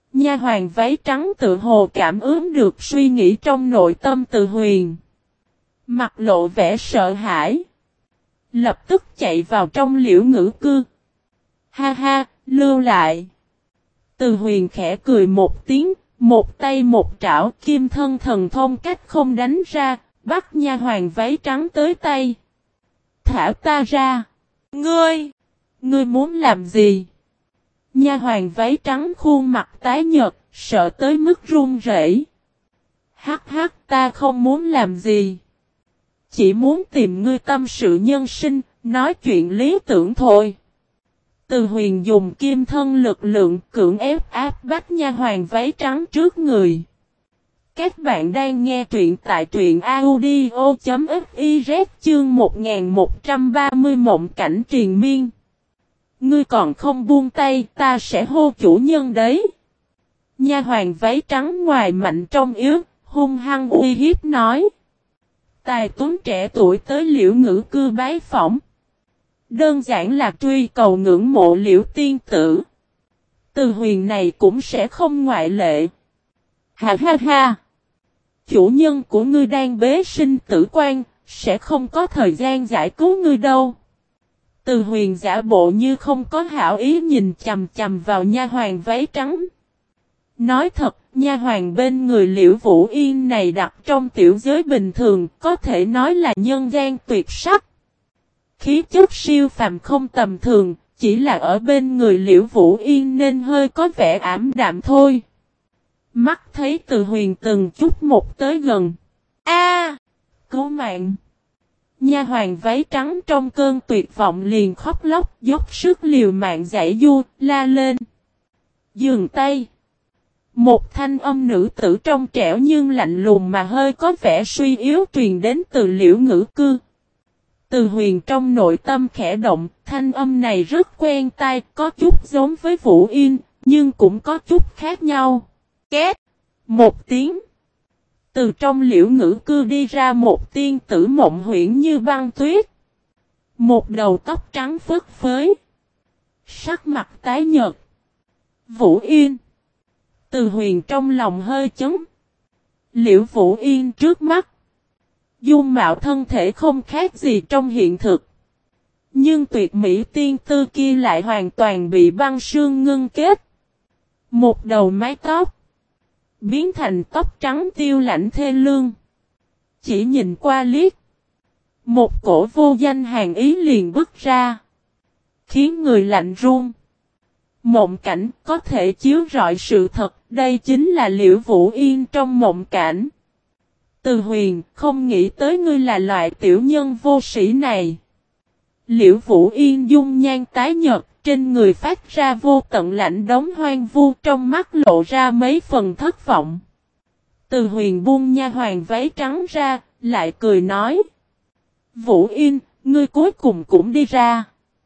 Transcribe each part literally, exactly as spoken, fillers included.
Nha hoàn váy trắng tự hồ cảm ứng được suy nghĩ trong nội tâm Từ Huyền. Mặt lộ vẻ sợ hãi. Lập tức chạy vào trong Liễu Ngữ Cư. Ha ha, lưu lại. Từ Huyền khẽ cười một tiếng, một tay một trảo kim thân thần thông cách không đánh ra, bắt nha hoàn váy trắng tới tay. Thả ta ra. Ngươi! Ngươi muốn làm gì? Nha hoàn váy trắng khuôn mặt tái nhợt, sợ tới mức run rẩy. Hắc hắc, ta không muốn làm gì. Chỉ muốn tìm ngươi tâm sự nhân sinh, nói chuyện lý tưởng thôi. Từ Huyền dùng kim thân lực lượng cưỡng ép áp bách nha hoàn váy trắng trước người. Các bạn đang nghe truyện tại truyện audio chấm fiz chương một nghìn một trăm ba mươi mộng cảnh triền miên. Ngươi còn không buông tay, ta sẽ hô chủ nhân đấy. Nha hoàn váy trắng ngoài mạnh trong yếu, hung hăng uy hiếp nói. Tài tuấn trẻ tuổi tới Liễu Ngữ Cư bái phỏng. Đơn giản là truy cầu ngưỡng mộ Liễu tiên tử. Từ Huyền này cũng sẽ không ngoại lệ. Ha ha ha. Chủ nhân của ngươi đang bế sinh tử quan, sẽ không có thời gian giải cứu ngươi đâu. Từ Huyền giả bộ như không có hảo ý nhìn chằm chằm vào nha hoàn váy trắng. Nói thật, nha hoàn bên người Liễu Vũ Yên này đặt trong tiểu giới bình thường, có thể nói là nhân gian tuyệt sắc. Khí chất siêu phàm không tầm thường, chỉ là ở bên người Liễu Vũ Yên nên hơi có vẻ ảm đạm thôi. Mắt thấy Từ Huyền từng chút một tới gần. A! Cứu mạng! Nha hoàn váy trắng trong cơn tuyệt vọng liền khóc lóc, dốc sức liều mạng giải du, la lên. Dừng tay! Một thanh âm nữ tử trong trẻo nhưng lạnh lùng mà hơi có vẻ suy yếu truyền đến từ Liễu Ngữ Cư. Từ Huyền trong nội tâm khẽ động, thanh âm này rất quen tai, có chút giống với Vũ Yên, nhưng cũng có chút khác nhau. Két! Một tiếng. Từ trong Liễu Ngữ Cư đi ra một tiên tử mộng huyễn như băng tuyết. Một đầu tóc trắng phất phới. Sắc mặt tái nhợt. Vũ Yên. Từ Huyền trong lòng hơi chấn. Liễu Vũ Yên trước mắt. Dung mạo thân thể không khác gì trong hiện thực. Nhưng tuyệt mỹ tiên tư kia lại hoàn toàn bị băng sương ngưng kết. Một đầu mái tóc. Biến thành tóc trắng tiêu lạnh thê lương. Chỉ nhìn qua liếc. Một cổ vô danh hàn ý liền bứt ra. Khiến người lạnh run. Mộng cảnh có thể chiếu rọi sự thật. Đây chính là Liễu Vũ Yên trong mộng cảnh. Từ Huyền không nghĩ tới ngươi là loại tiểu nhân vô sĩ này. Liễu Vũ Yên dung nhan tái nhợt. Trên người phát ra vô tận lạnh đống hoang vu, trong mắt lộ ra mấy phần thất vọng. Từ Huyền buông nha hoàn váy trắng ra, lại cười nói. Vũ Yên, ngươi cuối cùng cũng đi ra.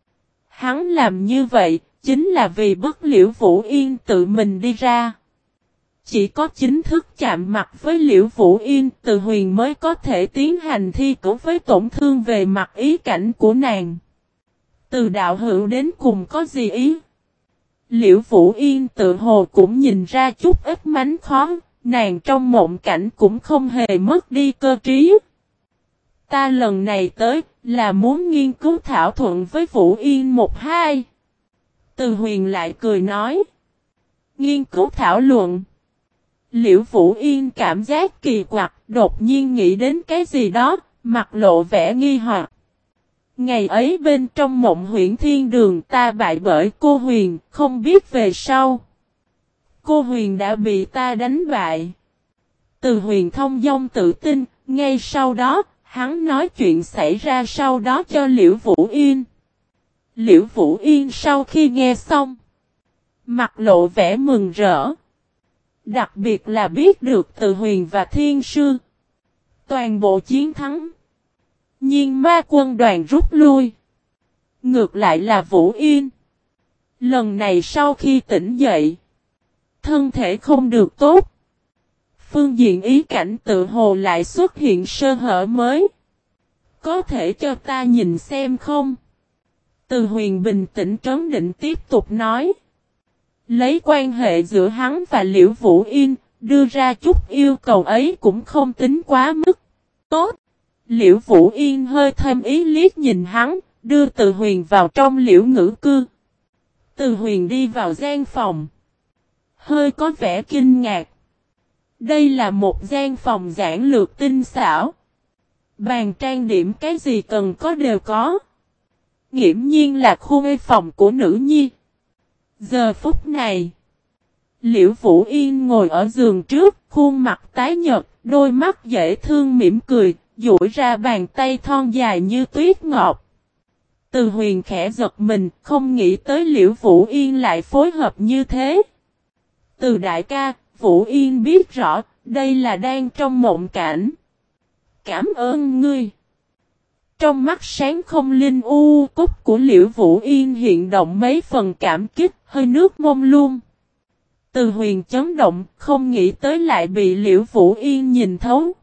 Hắn làm như vậy, chính là vì bức Liễu Vũ Yên tự mình đi ra. Chỉ có chính thức chạm mặt với Liễu Vũ Yên, Từ Huyền mới có thể tiến hành thi cử với tổn thương về mặt ý cảnh của nàng. Từ đạo hữu đến cùng có gì ý? Liễu Vũ Yên tự hồ cũng nhìn ra chút ít mánh khó, nàng trong mộng cảnh cũng không hề mất đi cơ trí. Ta lần này tới là muốn nghiên cứu thảo thuận với Vũ Yên một hai. Từ Huyền lại cười nói. Nghiên cứu thảo luận. Liễu Vũ Yên cảm giác kỳ quặc, đột nhiên nghĩ đến cái gì đó, mặt lộ vẻ nghi hoặc. Ngày ấy bên trong mộng huyễn thiên đường ta bại bởi cô Huyền, không biết về sau. Cô Huyền đã bị ta đánh bại. Từ Huyền thông dong tự tin, ngay sau đó, hắn nói chuyện xảy ra sau đó cho Liễu Vũ Yên. Liễu Vũ Yên sau khi nghe xong, mặt lộ vẻ mừng rỡ. Đặc biệt là biết được Từ Huyền và Thiên Sư toàn bộ chiến thắng. Nhưng ma quân đoàn rút lui. Ngược lại là Vũ Yên. Lần này sau khi tỉnh dậy, thân thể không được tốt. Phương diện ý cảnh tự hồ lại xuất hiện sơ hở mới. Có thể cho ta nhìn xem không? Từ Huyền bình tĩnh trấn định tiếp tục nói. Lấy quan hệ giữa hắn và Liễu Vũ Yên, đưa ra chút yêu cầu ấy cũng không tính quá mức. Tốt! Liễu Vũ Yên hơi thêm ý liếc nhìn hắn, đưa Từ Huyền vào trong liễu ngữ cư. Từ Huyền đi vào gian phòng. Hơi có vẻ kinh ngạc. Đây là một gian phòng giản lược tinh xảo. Bàn trang điểm cái gì cần có đều có. Nghiễm nhiên là khu mê phòng của nữ nhi. Giờ phút này, Liễu Vũ Yên ngồi ở giường trước, khuôn mặt tái nhợt, đôi mắt dễ thương mỉm cười, duỗi ra bàn tay thon dài như tuyết ngọc. Từ Huyền khẽ giật mình, không nghĩ tới Liễu Vũ Yên lại phối hợp như thế. Từ đại ca, Vũ Yên biết rõ, đây là đang trong mộng cảnh. Cảm ơn ngươi. Trong mắt sáng không linh u cúc của Liễu Vũ Yên hiện động mấy phần cảm kích, hơi nước mông lung. Từ Huyền chấn động, không nghĩ tới lại bị Liễu Vũ Yên nhìn thấu.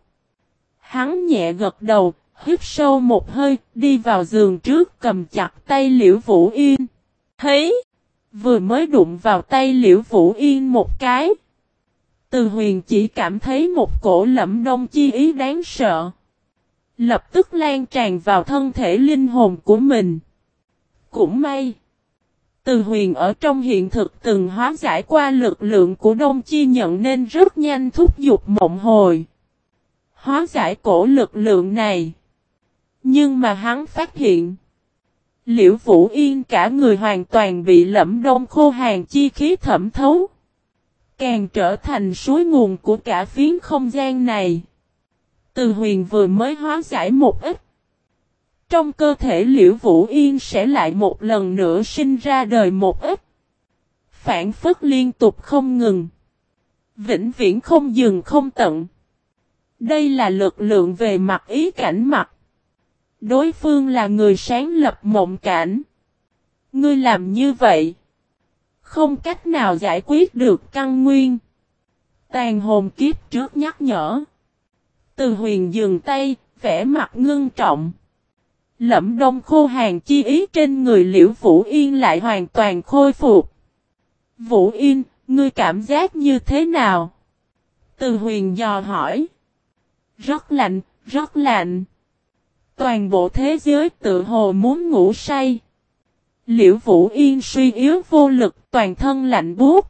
Hắn nhẹ gật đầu, hít sâu một hơi, đi vào giường trước cầm chặt tay Liễu Vũ Yên. Thấy, vừa mới đụng vào tay Liễu Vũ Yên một cái. Từ Huyền chỉ cảm thấy một cổ lẫm đông chi ý đáng sợ. Lập tức lan tràn vào thân thể linh hồn của mình. Cũng may. Từ Huyền ở trong hiện thực từng hóa giải qua lực lượng của Đông Chi Nhận nên rất nhanh thúc giục mộng hồi. Hóa giải cổ lực lượng này. Nhưng mà hắn phát hiện. Liễu Vũ Yên cả người hoàn toàn bị lẫm đông khô hàn chi khí thẩm thấu. Càng trở thành suối nguồn của cả phiến không gian này. Từ Huyền vừa mới hóa giải một ít. Trong cơ thể Liễu Vũ Yên sẽ lại một lần nữa sinh ra đời một ít. Phản phất liên tục không ngừng. Vĩnh viễn không dừng không tận. Đây là lực lượng về mặt ý cảnh mặt. Đối phương là người sáng lập mộng cảnh. Ngươi làm như vậy. Không cách nào giải quyết được căn nguyên. Tàn hồn kiếp trước nhắc nhở. Từ Huyền dừng tay, vẻ mặt ngưng trọng. Lẫm đông khô hàn chi ý trên người Liễu Vũ Yên lại hoàn toàn khôi phục. Vũ Yên, ngươi cảm giác như thế nào? Từ Huyền dò hỏi. Rất lạnh, rất lạnh. Toàn bộ thế giới tự hồ muốn ngủ say. Liễu Vũ Yên suy yếu vô lực, toàn thân lạnh buốt.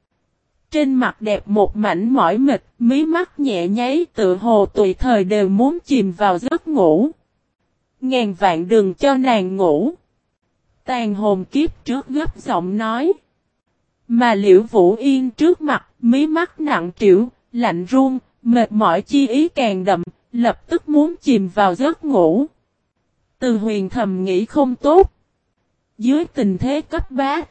Trên mặt đẹp một mảnh mỏi mệt, mí mắt nhẹ nháy tự hồ tùy thời đều muốn chìm vào giấc ngủ. Ngàn vạn đừng cho nàng ngủ. Tàn hồn kiếp trước gấp giọng nói. Mà Liễu Vũ Yên trước mặt, mí mắt nặng trĩu, lạnh run, mệt mỏi chi ý càng đậm, lập tức muốn chìm vào giấc ngủ. Từ Huyền thầm nghĩ không tốt. Dưới tình thế cấp bách.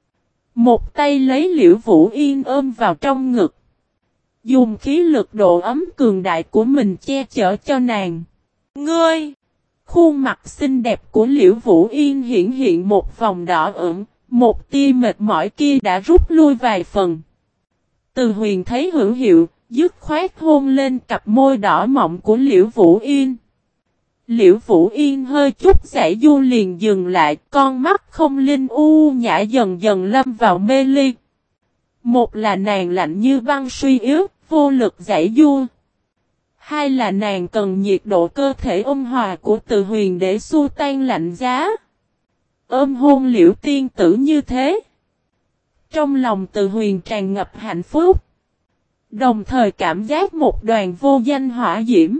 Một tay lấy Liễu Vũ Yên ôm vào trong ngực. Dùng khí lực độ ấm cường đại của mình che chở cho nàng. Ngươi! Khuôn mặt xinh đẹp của Liễu Vũ Yên hiện hiện một vòng đỏ ửng. Một tia mệt mỏi kia đã rút lui vài phần. Từ Huyền thấy hữu hiệu, dứt khoát hôn lên cặp môi đỏ mọng của Liễu Vũ Yên. Liễu Vũ Yên hơi chút giải du liền dừng lại, con mắt không linh u nhã dần dần lâm vào mê ly. Một là nàng lạnh như băng suy yếu, vô lực giải du. Hai là nàng cần nhiệt độ cơ thể ôn hòa của Từ Huyền để xua tan lạnh giá. Ôm hôn Liễu tiên tử như thế. Trong lòng Từ Huyền tràn ngập hạnh phúc. Đồng thời cảm giác một đoàn vô danh hỏa diễm.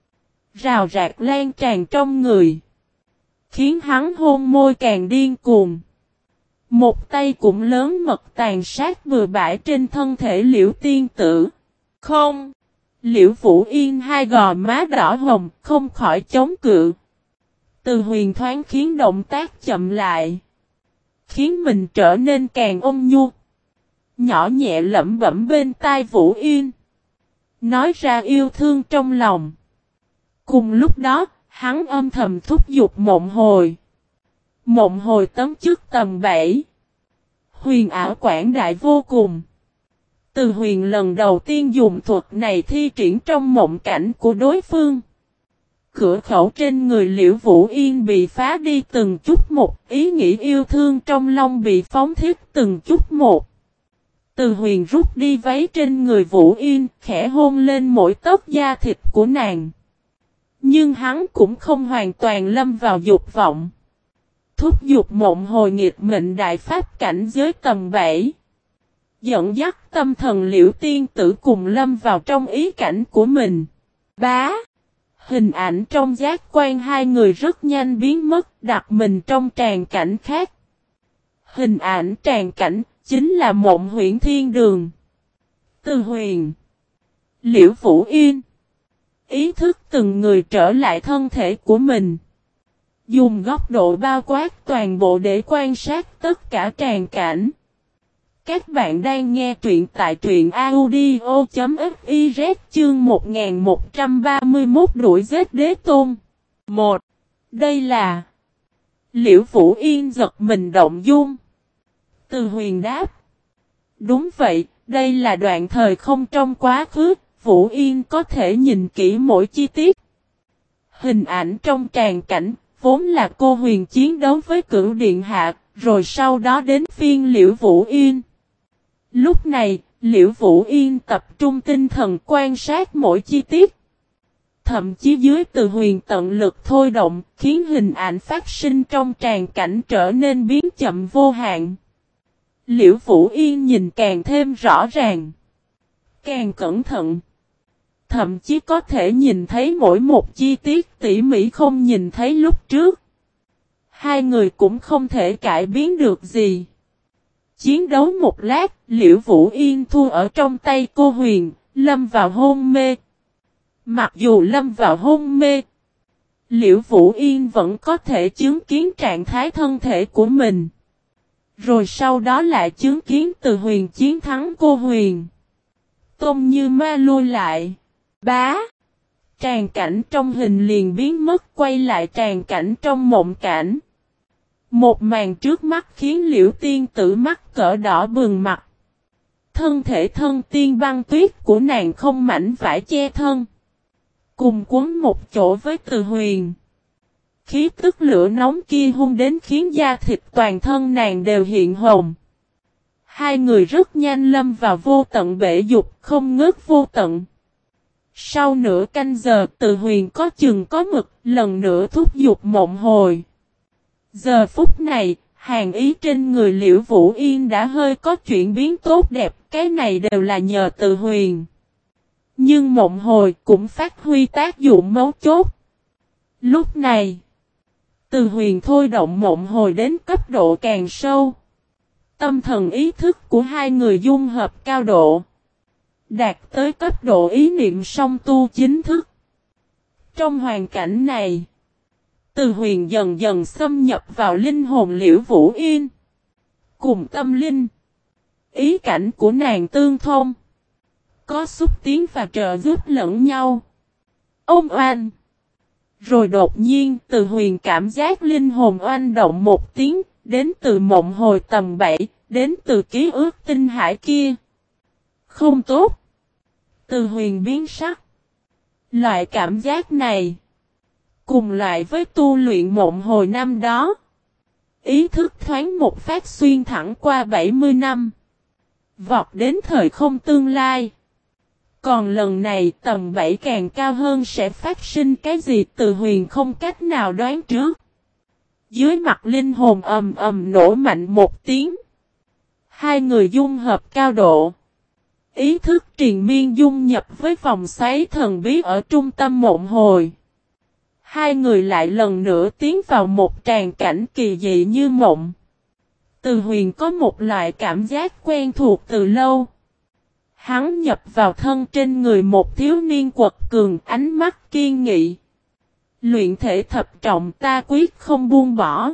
Rào rạc lan tràn trong người. Khiến hắn hôn môi càng điên cuồng. Một tay cũng lớn mật tàn sát bừa bãi trên thân thể Liễu tiên tử. Không. Liễu Vũ Yên hai gò má đỏ hồng không khỏi chống cự. Từ Huyền thoáng khiến động tác chậm lại. Khiến mình trở nên càng ôn nhu. Nhỏ nhẹ lẩm bẩm bên tai Vũ Yên. Nói ra yêu thương trong lòng. Cùng lúc đó, hắn âm thầm thúc giục mộng hồi. Mộng hồi tấm chức tầm bảy. Huyền ảo quảng đại vô cùng. Từ Huyền lần đầu tiên dùng thuật này thi triển trong mộng cảnh của đối phương. Cửa khẩu trên người Liễu Vũ Yên bị phá đi từng chút một, ý nghĩ yêu thương trong lòng bị phóng thiết từng chút một. Từ Huyền rút đi váy trên người Vũ Yên, khẽ hôn lên mỗi tấc da thịt của nàng. Nhưng hắn cũng không hoàn toàn lâm vào dục vọng. Thúc giục mộng hồi nghịch mệnh đại pháp cảnh giới tầng bảy. Dẫn dắt tâm thần Liễu tiên tử cùng lâm vào trong ý cảnh của mình. Bá. Hình ảnh trong giác quan hai người rất nhanh biến mất, đặt mình trong tràn cảnh khác. Hình ảnh tràn cảnh chính là mộng huyễn thiên đường. Từ Huyền, Liễu Vũ Yên, ý thức từng người trở lại thân thể của mình. Dùng góc độ bao quát toàn bộ để quan sát tất cả tràn cảnh. Các bạn đang nghe truyện tại truyện audio.fiz chương một nghìn một trăm ba mươi mốt đuổi giết đế tôn. một. Đây là Liễu Vũ Yên giật mình động dung. Từ Huyền đáp. Đúng vậy, đây là đoạn thời không trong quá khứ, Vũ Yên có thể nhìn kỹ mỗi chi tiết. Hình ảnh trong tràn cảnh, vốn là cô Huyền chiến đấu với Cửu Điện Hạ, rồi sau đó đến phiên Liễu Vũ Yên. Lúc này, Liễu Vũ Yên tập trung tinh thần quan sát mỗi chi tiết. Thậm chí dưới Từ Huyền tận lực thôi động, khiến hình ảnh phát sinh trong tràn cảnh trở nên biến chậm vô hạn. Liễu Vũ Yên nhìn càng thêm rõ ràng, càng cẩn thận. Thậm chí có thể nhìn thấy mỗi một chi tiết tỉ mỉ không nhìn thấy lúc trước. Hai người cũng không thể cải biến được gì. Chiến đấu một lát, Liễu Vũ Yên thua ở trong tay cô Huyền, lâm vào hôn mê. Mặc dù lâm vào hôn mê, Liễu Vũ Yên vẫn có thể chứng kiến trạng thái thân thể của mình. Rồi sau đó lại chứng kiến Từ Huyền chiến thắng cô Huyền. Tôn Như Ma lui lại. Bá. Tràn cảnh trong hình liền biến mất, quay lại tràn cảnh trong mộng cảnh. Một màn trước mắt khiến Liễu tiên tử mắt cỡ đỏ bừng mặt. Thân thể thân tiên băng tuyết của nàng không mảnh vải che thân. Cùng quấn một chỗ với Từ Huyền. Khí tức lửa nóng kia hung đến khiến da thịt toàn thân nàng đều hiện hồng. Hai người rất nhanh lâm vào vô tận bể dục, không ngớt vô tận. Sau nửa canh giờ, Từ Huyền có chừng có mực, lần nữa thúc giục mộng hồi. Giờ phút này, hàn ý trên người Liễu Vũ Yên đã hơi có chuyển biến tốt đẹp, cái này đều là nhờ Từ Huyền. Nhưng mộng hồi cũng phát huy tác dụng mấu chốt. Lúc này, Từ Huyền thôi động mộng hồi đến cấp độ càng sâu. Tâm thần ý thức của hai người dung hợp cao độ. Đạt tới cấp độ ý niệm song tu chính thức. Trong hoàn cảnh này, Từ Huyền dần dần xâm nhập vào linh hồn Liễu Vũ Yên. Cùng tâm linh, ý cảnh của nàng tương thông. Có xúc tiến và trợ giúp lẫn nhau. Ôm oanh. Rồi đột nhiên Từ Huyền cảm giác linh hồn oanh động một tiếng, đến từ mộng hồi tầng bảy, đến từ ký ức tinh hải kia. Không tốt. Từ Huyền biến sắc. Loại cảm giác này, cùng loại với tu luyện mộng hồi năm đó. Ý thức thoáng một phát xuyên thẳng qua bảy mươi năm. Vọt đến thời không tương lai. Còn lần này tầng bảy càng cao hơn sẽ phát sinh cái gì Từ Huyền không cách nào đoán trước. Dưới mặt linh hồn ầm ầm nổ mạnh một tiếng. Hai người dung hợp cao độ. Ý thức triền miên dung nhập với vòng xoáy thần bí ở trung tâm mộng hồi. Hai người lại lần nữa tiến vào một tràn cảnh kỳ dị như mộng. Từ Huyền có một loại cảm giác quen thuộc từ lâu. Hắn nhập vào thân trên người một thiếu niên quật cường, ánh mắt kiên nghị. Luyện thể thập trọng ta quyết không buông bỏ.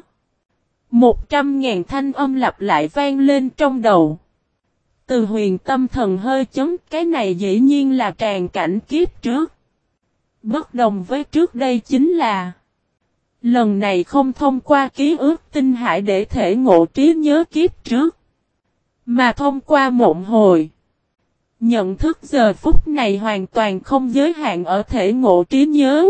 Một trăm ngàn thanh âm lặp lại vang lên trong đầu. Từ Huyền tâm thần hơi chấn, cái này dĩ nhiên là tràn cảnh kiếp trước. Bất đồng với trước đây chính là lần này không thông qua ký ức tinh hải để thể ngộ trí nhớ kiếp trước, mà thông qua mộng hồi. Nhận thức giờ phút này hoàn toàn không giới hạn ở thể ngộ trí nhớ,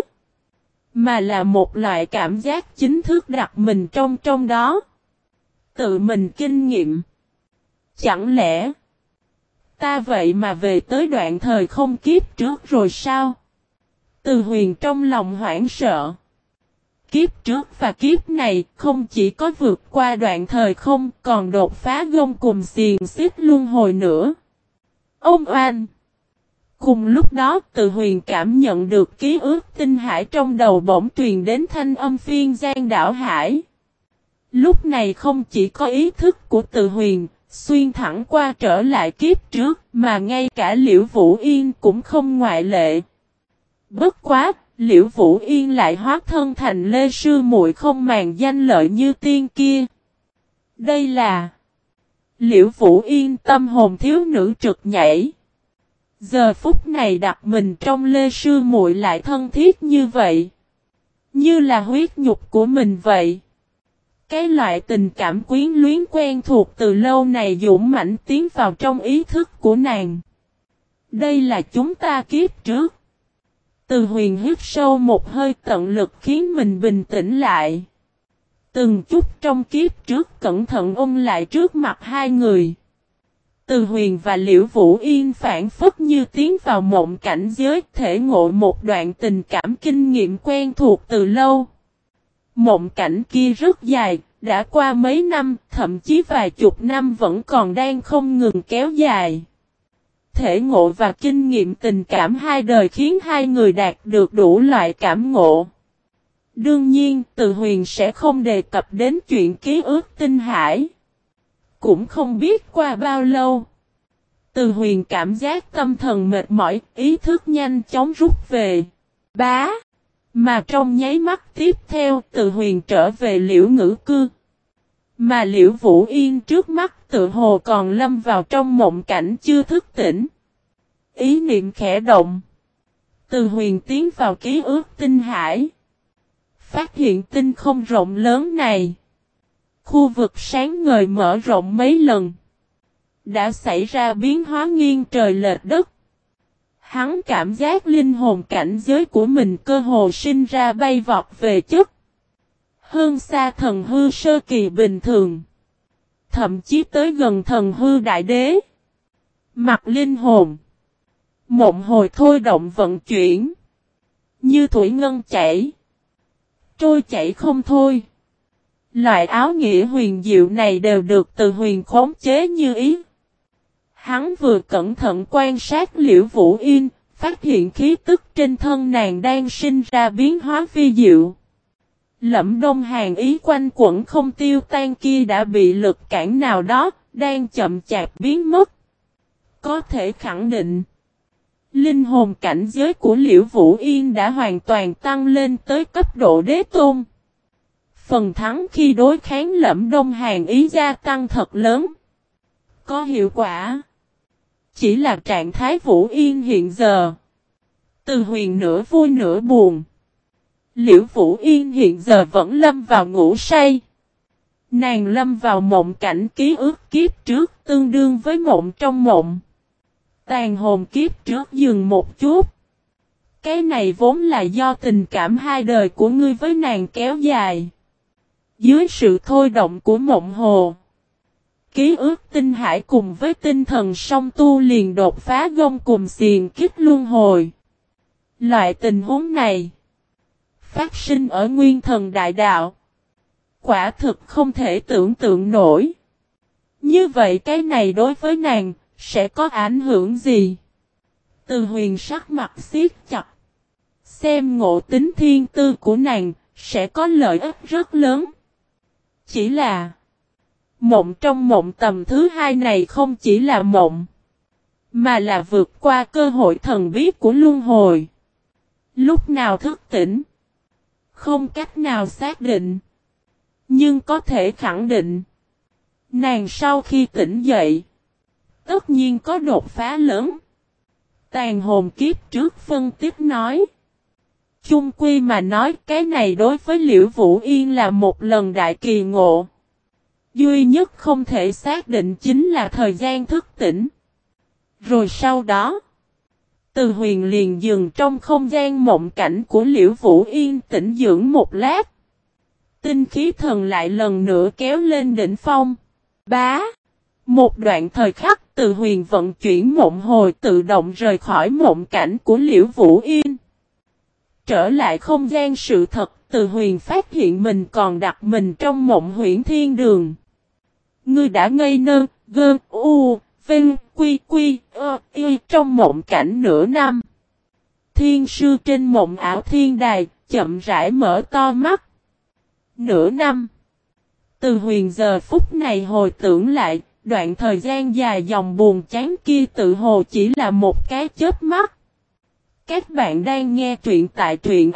mà là một loại cảm giác chính thức đặt mình trong trong đó. Tự mình kinh nghiệm. Chẳng lẽ Ta vậy mà về tới đoạn thời không kiếp trước rồi sao? Từ Huyền trong lòng hoảng sợ. Kiếp trước và kiếp này không chỉ có vượt qua đoạn thời không còn đột phá gông cùng xiềng xích luân hồi nữa. Ông oan! Cùng lúc đó Từ Huyền cảm nhận được ký ức tinh hải trong đầu bỗng truyền đến thanh âm phiên gian đảo hải. Lúc này không chỉ có ý thức của Từ Huyền xuyên thẳng qua trở lại kiếp trước mà ngay cả Liễu Vũ Yên cũng không ngoại lệ. Bất quá, Liễu Vũ Yên lại hóa thân thành Lê Sư Muội không màng danh lợi như tiên kia. Đây là Liễu Vũ Yên tâm hồn thiếu nữ trực nhảy. Giờ phút này đặt mình trong Lê Sư Muội lại thân thiết như vậy. Như là huyết nhục của mình vậy. Cái loại tình cảm quyến luyến quen thuộc từ lâu này dũng mãnh tiến vào trong ý thức của nàng. Đây là chúng ta kiếp trước. Từ Huyền hít sâu một hơi tận lực khiến mình bình tĩnh lại. Từng chút trong kiếp trước cẩn thận ôm lại trước mặt hai người. Từ Huyền và Liễu Vũ Yên phản phất như tiến vào mộng cảnh giới thể ngộ một đoạn tình cảm kinh nghiệm quen thuộc từ lâu. Mộng cảnh kia rất dài, đã qua mấy năm, thậm chí vài chục năm vẫn còn đang không ngừng kéo dài. Thể ngộ và kinh nghiệm tình cảm hai đời khiến hai người đạt được đủ loại cảm ngộ. Đương nhiên, Từ Huyền sẽ không đề cập đến chuyện ký ức tinh hải. Cũng không biết qua bao lâu. Từ Huyền cảm giác tâm thần mệt mỏi, ý thức nhanh chóng rút về. Bá! Mà trong nháy mắt tiếp theo, Từ Huyền trở về Liễu Ngữ Cư. Mà Liễu Vũ Yên trước mắt tự hồ còn lâm vào trong mộng cảnh chưa thức tỉnh. Ý niệm khẽ động. Từ Huyền tiến vào ký ức tinh hải. Phát hiện tinh không rộng lớn này. Khu vực sáng ngời mở rộng mấy lần. Đã xảy ra biến hóa nghiêng trời lệch đất. Hắn cảm giác linh hồn cảnh giới của mình cơ hồ sinh ra bay vọt về chất. Hơn xa thần hư sơ kỳ bình thường. Thậm chí tới gần thần hư đại đế. Mặt linh hồn. Mộng hồi thôi động vận chuyển. Như thủy ngân chảy. Trôi chảy không thôi. Loại áo nghĩa huyền diệu này đều được Từ Huyền khống chế như ý. Hắn vừa cẩn thận quan sát Liễu Vũ Yên, phát hiện khí tức trên thân nàng đang sinh ra biến hóa vi diệu. Lẫm Đông Hàn ý quanh quẩn không tiêu tan kia đã bị lực cản nào đó, đang chậm chạp biến mất. Có thể khẳng định, linh hồn cảnh giới của Liễu Vũ Yên đã hoàn toàn tăng lên tới cấp độ đế tôn. Phần thắng khi đối kháng Lẫm Đông Hàn ý gia tăng thật lớn. Có hiệu quả. Chỉ là trạng thái Vũ Yên hiện giờ. Từ Huyền nửa vui nửa buồn. Liễu Vũ Yên hiện giờ vẫn lâm vào ngủ say. Nàng lâm vào mộng cảnh ký ức kiếp trước tương đương với mộng trong mộng. Tàn hồn kiếp trước dừng một chút. Cái này vốn là do tình cảm hai đời của ngươi với nàng kéo dài. Dưới sự thôi động của mộng hồ. Ký ức tinh hải cùng với tinh thần song tu liền đột phá gông cùng xiềng kích luân hồi. Loại tình huống này phát sinh ở Nguyên Thần Đại Đạo. Quả thực không thể tưởng tượng nổi. Như vậy cái này đối với nàng sẽ có ảnh hưởng gì? Từ Huyền sắc mặt siết chặt. Xem ngộ tính thiên tư của nàng sẽ có lợi ích rất lớn. Chỉ là mộng trong mộng tầm thứ hai này không chỉ là mộng, mà là vượt qua cơ hội thần bí của luân hồi. Lúc nào thức tỉnh, không cách nào xác định. Nhưng có thể khẳng định, nàng sau khi tỉnh dậy, tất nhiên có đột phá lớn. Tàn hồn kiếp trước phân tích nói. Chung quy mà nói cái này đối với Liễu Vũ Yên là một lần đại kỳ ngộ. Duy nhất không thể xác định chính là thời gian thức tỉnh. Rồi sau đó, Từ Huyền liền dừng trong không gian mộng cảnh của Liễu Vũ Yên tĩnh dưỡng một lát. Tinh khí thần lại lần nữa kéo lên đỉnh phong. Bá! Một đoạn thời khắc, Từ Huyền vận chuyển mộng hồi tự động rời khỏi mộng cảnh của Liễu Vũ Yên. Trở lại không gian sự thật, Từ Huyền phát hiện mình còn đặt mình trong mộng huyễn thiên đường. Ngươi đã ngây nơ, gơ, u, vinh, quy, quy, ơ, y trong mộng cảnh nửa năm. Thiên sư trên mộng ảo thiên đài, chậm rãi mở to mắt. Nửa năm. Từ Huyền giờ phút này hồi tưởng lại, đoạn thời gian dài dòng buồn chán kia tự hồ chỉ là một cái chớp mắt. Các bạn đang nghe truyện tại truyện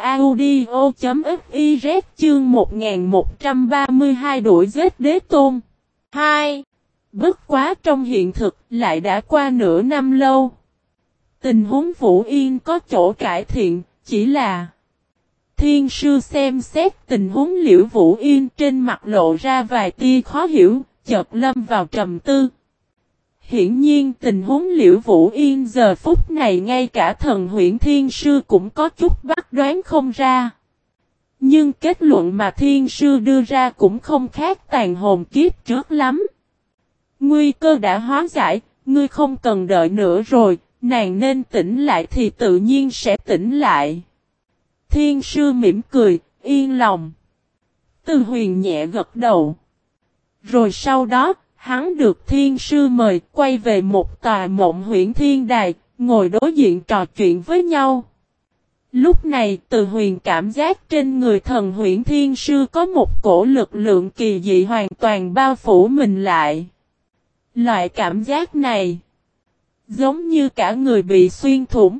audio.fiz chương một nghìn một trăm ba mươi hai đuổi giết đế tôn. hai. Bất quá trong hiện thực lại đã qua nửa năm lâu. Tình huống Vũ Yên có chỗ cải thiện, chỉ là Thiên sư xem xét tình huống Liễu Vũ Yên trên mặt lộ ra vài tia khó hiểu, chợt lâm vào trầm tư. Hiển nhiên tình huống Liễu Vũ Yên giờ phút này ngay cả thần huyễn thiên sư cũng có chút bắt đoán không ra. Nhưng kết luận mà thiên sư đưa ra cũng không khác tàn hồn kiếp trước lắm. Nguy cơ đã hóa giải, ngươi không cần đợi nữa rồi, nàng nên tỉnh lại thì tự nhiên sẽ tỉnh lại. Thiên sư mỉm cười, yên lòng. Từ Huyền nhẹ gật đầu. Rồi sau đó, hắn được thiên sư mời quay về một tòa mộng huyễn thiên đài, ngồi đối diện trò chuyện với nhau. Lúc này Từ Huyền cảm giác trên người thần huyễn thiên sư có một cổ lực lượng kỳ dị hoàn toàn bao phủ mình lại. Loại cảm giác này giống như cả người bị xuyên thủng,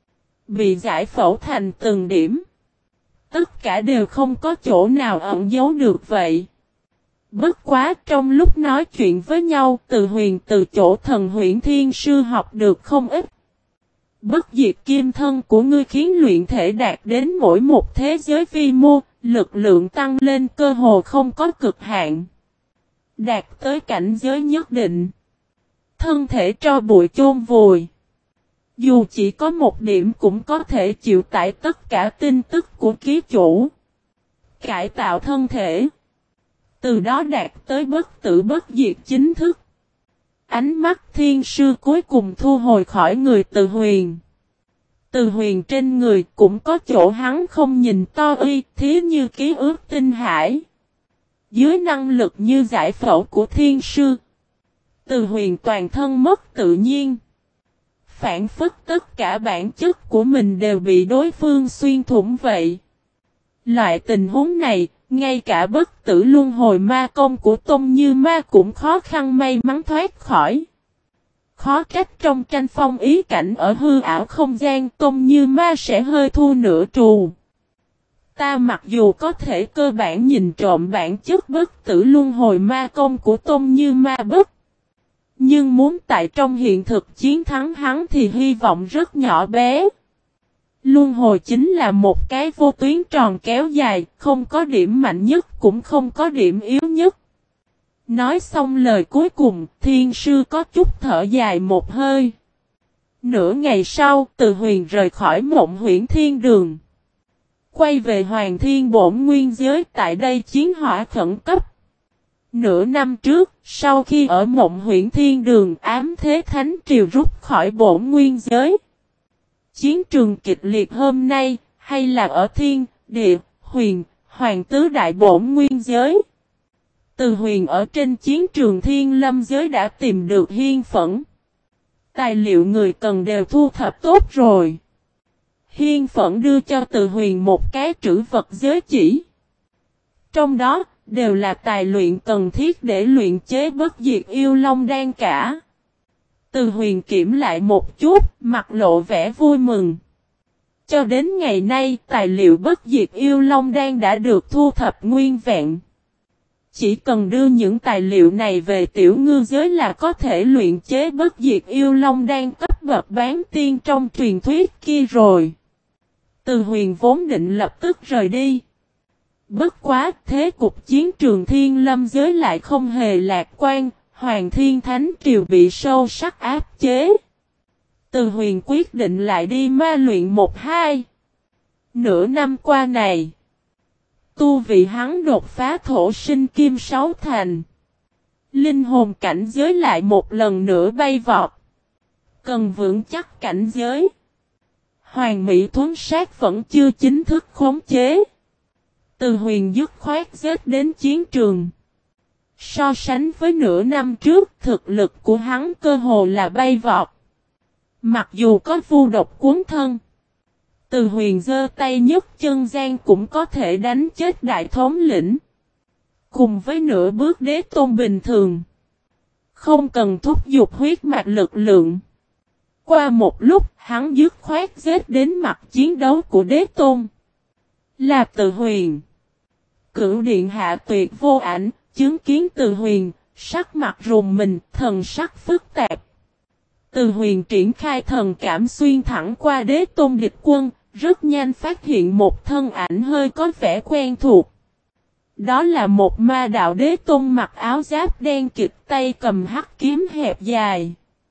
bị giải phẫu thành từng điểm. Tất cả đều không có chỗ nào ẩn giấu được vậy. Bất quá trong lúc nói chuyện với nhau, Từ Huyền từ chỗ thần huyễn thiên sư học được không ít. Bất diệt kim thân của ngươi khiến luyện thể đạt đến mỗi một thế giới vi mô, lực lượng tăng lên cơ hồ không có cực hạn. Đạt tới cảnh giới nhất định, thân thể tro bụi chôn vùi. Dù chỉ có một điểm cũng có thể chịu tải tất cả tin tức của ký chủ. Cải tạo thân thể. Từ đó đạt tới bất tử bất diệt chính thức. Ánh mắt thiên sư cuối cùng thu hồi khỏi người Từ Huyền. Từ Huyền trên người cũng có chỗ hắn không nhìn to y, thí như ký ức tinh hải. Dưới năng lực như giải phẫu của thiên sư, Từ Huyền toàn thân mất tự nhiên. Phản phất tất cả bản chất của mình đều bị đối phương xuyên thủng vậy. Loại tình huống này, ngay cả bất tử luân hồi ma công của Tôn Như Ma cũng khó khăn may mắn thoát khỏi. Khó trách trong tranh phong ý cảnh ở hư ảo không gian Tôn Như Ma sẽ hơi thua nửa trù. Ta mặc dù có thể cơ bản nhìn trộm bản chất bất tử luân hồi ma công của Tôn Như Ma bất. Nhưng muốn tại trong hiện thực chiến thắng hắn thì hy vọng rất nhỏ bé. Luân hồi chính là một cái vô tuyến tròn kéo dài, không có điểm mạnh nhất cũng không có điểm yếu nhất. Nói xong lời cuối cùng, thiên sư có chút thở dài một hơi. Nửa ngày sau, Từ Huyền rời khỏi mộng huyễn thiên đường. Quay về Hoàng Thiên Bổn Nguyên Giới, tại đây chiến hỏa khẩn cấp. Nửa năm trước, sau khi ở mộng huyễn thiên đường, ám thế thánh triều rút khỏi Bổn Nguyên Giới. Chiến trường kịch liệt hôm nay, hay là ở thiên, địa, huyền, hoàng tứ đại Bổn Nguyên Giới. Từ Huyền ở trên chiến trường thiên lâm giới đã tìm được hiên phẫn. Tài liệu người cần đều thu thập tốt rồi. Hiên phẫn đưa cho Từ Huyền một cái trữ vật giới chỉ. Trong đó, đều là tài luyện cần thiết để luyện chế bất diệt yêu long đan cả. Từ Huyền kiểm lại một chút, mặt lộ vẻ vui mừng. Cho đến ngày nay, tài liệu bất diệt yêu long đan đã được thu thập nguyên vẹn. Chỉ cần đưa những tài liệu này về tiểu ngư giới là có thể luyện chế bất diệt yêu long đan cấp bậc bán tiên trong truyền thuyết kia rồi. Từ Huyền vốn định lập tức rời đi. Bất quá thế cục chiến trường thiên lâm giới lại không hề lạc quan, Hoàng Thiên Thánh Triều bị sâu sắc áp chế. Từ Huyền quyết định lại đi ma luyện một hai. Nửa năm qua này, tu vị hắn đột phá thổ sinh kim sáu thành. Linh hồn cảnh giới lại một lần nữa bay vọt. Cần vững chắc cảnh giới. Hoàng Mỹ thuấn sát vẫn chưa chính thức khống chế. Từ Huyền dứt khoát giết đến chiến trường. So sánh với nửa năm trước, thực lực của hắn cơ hồ là bay vọt. Mặc dù có vu độc cuốn thân, Từ Huyền giơ tay nhấc chân gian cũng có thể đánh chết đại thống lĩnh. Cùng với nửa bước đế tôn bình thường. Không cần thúc giục huyết mạch lực lượng. Qua một lúc, hắn dứt khoát giết đến mặt chiến đấu của đế tôn. Là Từ Huyền. Cửu điện hạ tuyệt vô ảnh, chứng kiến Từ Huyền, sắc mặt rùng mình, thần sắc phức tạp. Từ Huyền triển khai thần cảm xuyên thẳng qua đế tôn địch quân, rất nhanh phát hiện một thân ảnh hơi có vẻ quen thuộc. Đó là một ma đạo đế tôn mặc áo giáp đen kịt, tay cầm hắc kiếm hẹp dài.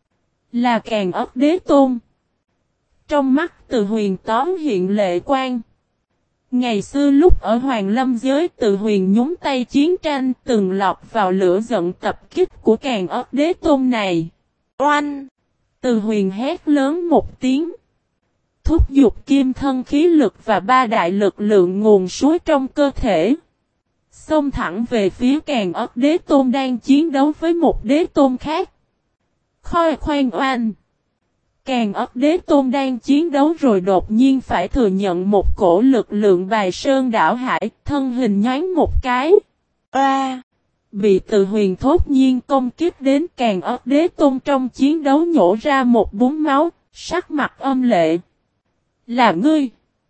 Là Càn Ất đế tôn. Trong mắt Từ Huyền tóm hiện lệ quang. Ngày xưa lúc ở Hoàng Lâm giới, Từ Huyền nhúng tay chiến tranh, từng lọt vào lửa giận tập kích của Càn Ất đế tôn này. Oanh! Từ Huyền hét lớn một tiếng. Thúc giục kim thân khí lực và ba đại lực lượng nguồn suối trong cơ thể. Xông thẳng về phía Càn Ất đế tôn đang chiến đấu với một đế tôn khác. Khoi khoan oanh! Càn Ất đế tôn đang chiến đấu rồi đột nhiên phải thừa nhận một cổ lực lượng bài sơn đảo hải, thân hình nhoáng một cái. A! Bị Từ Huyền thốt nhiên công kích đến, Càn Ất đế tôn trong chiến đấu nhổ ra một búng máu, sắc mặt âm lệ. Là ngươi!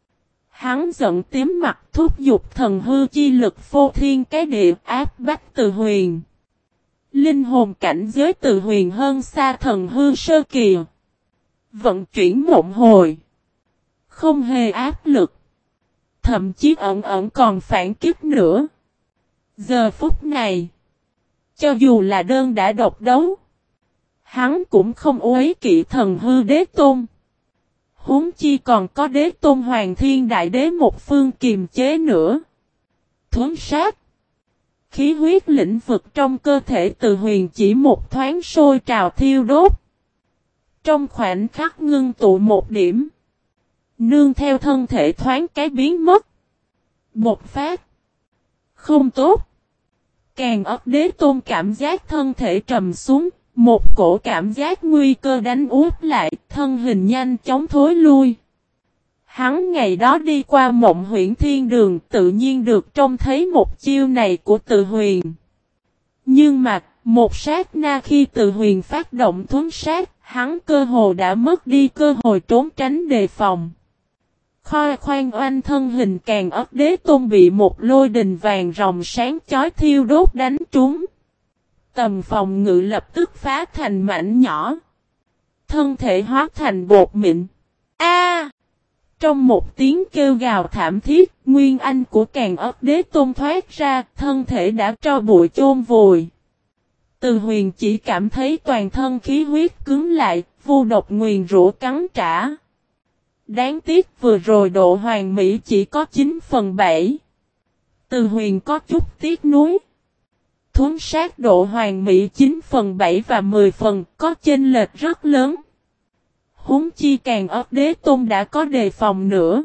Hắn giận tím mặt, thúc giục thần hư chi lực phô thiên cái địa áp bách Từ Huyền. Linh hồn cảnh giới Từ Huyền hơn xa thần hư sơ kỳ. Vận chuyển mộng hồi. Không hề áp lực. Thậm chí ẩn ẩn còn phản kích nữa. Giờ phút này. Cho dù là đơn đã độc đấu. Hắn cũng không uế kỵ thần hư đế tôn. Huống chi còn có đế tôn hoàng thiên đại đế một phương kiềm chế nữa. Thuấn sát. Khí huyết lĩnh vực trong cơ thể Từ Huyền chỉ một thoáng sôi trào thiêu đốt. Trong khoảnh khắc ngưng tụ một điểm. Nương theo thân thể thoáng cái biến mất. Một phát. Không tốt. Càn Ất đế tôn cảm giác thân thể trầm xuống. Một cổ cảm giác nguy cơ đánh úp lại. Thân hình nhanh chóng thối lui. Hắn ngày đó đi qua Mộng Huyễn Thiên Đường, tự nhiên được trông thấy một chiêu này của Từ Huyền. Nhưng mà, một sát na khi Từ Huyền phát động thuấn sát, hắn cơ hồ đã mất đi cơ hội trốn tránh đề phòng. Khoi khoan oanh, thân hình Càn Ất đế tôn bị một lôi đình vàng ròng sáng chói thiêu đốt đánh trúng. Tầm phòng ngự lập tức phá thành mảnh nhỏ. Thân thể hóa thành bột mịn. A! Trong một tiếng kêu gào thảm thiết, nguyên anh của Càn Ất đế tôn thoát ra, thân thể đã tro bụi chôn vùi. Từ Huyền chỉ cảm thấy toàn thân khí huyết cứng lại, vu độc nguyền rủa cắn trả. Đáng tiếc vừa rồi độ hoàn mỹ chỉ có chín phần bảy. Từ Huyền có chút tiếc nuối. Thuấn sát độ hoàn mỹ chín phần bảy và mười phần, có chênh lệch rất lớn. Huống chi Càn Ất đế tôn đã có đề phòng nữa.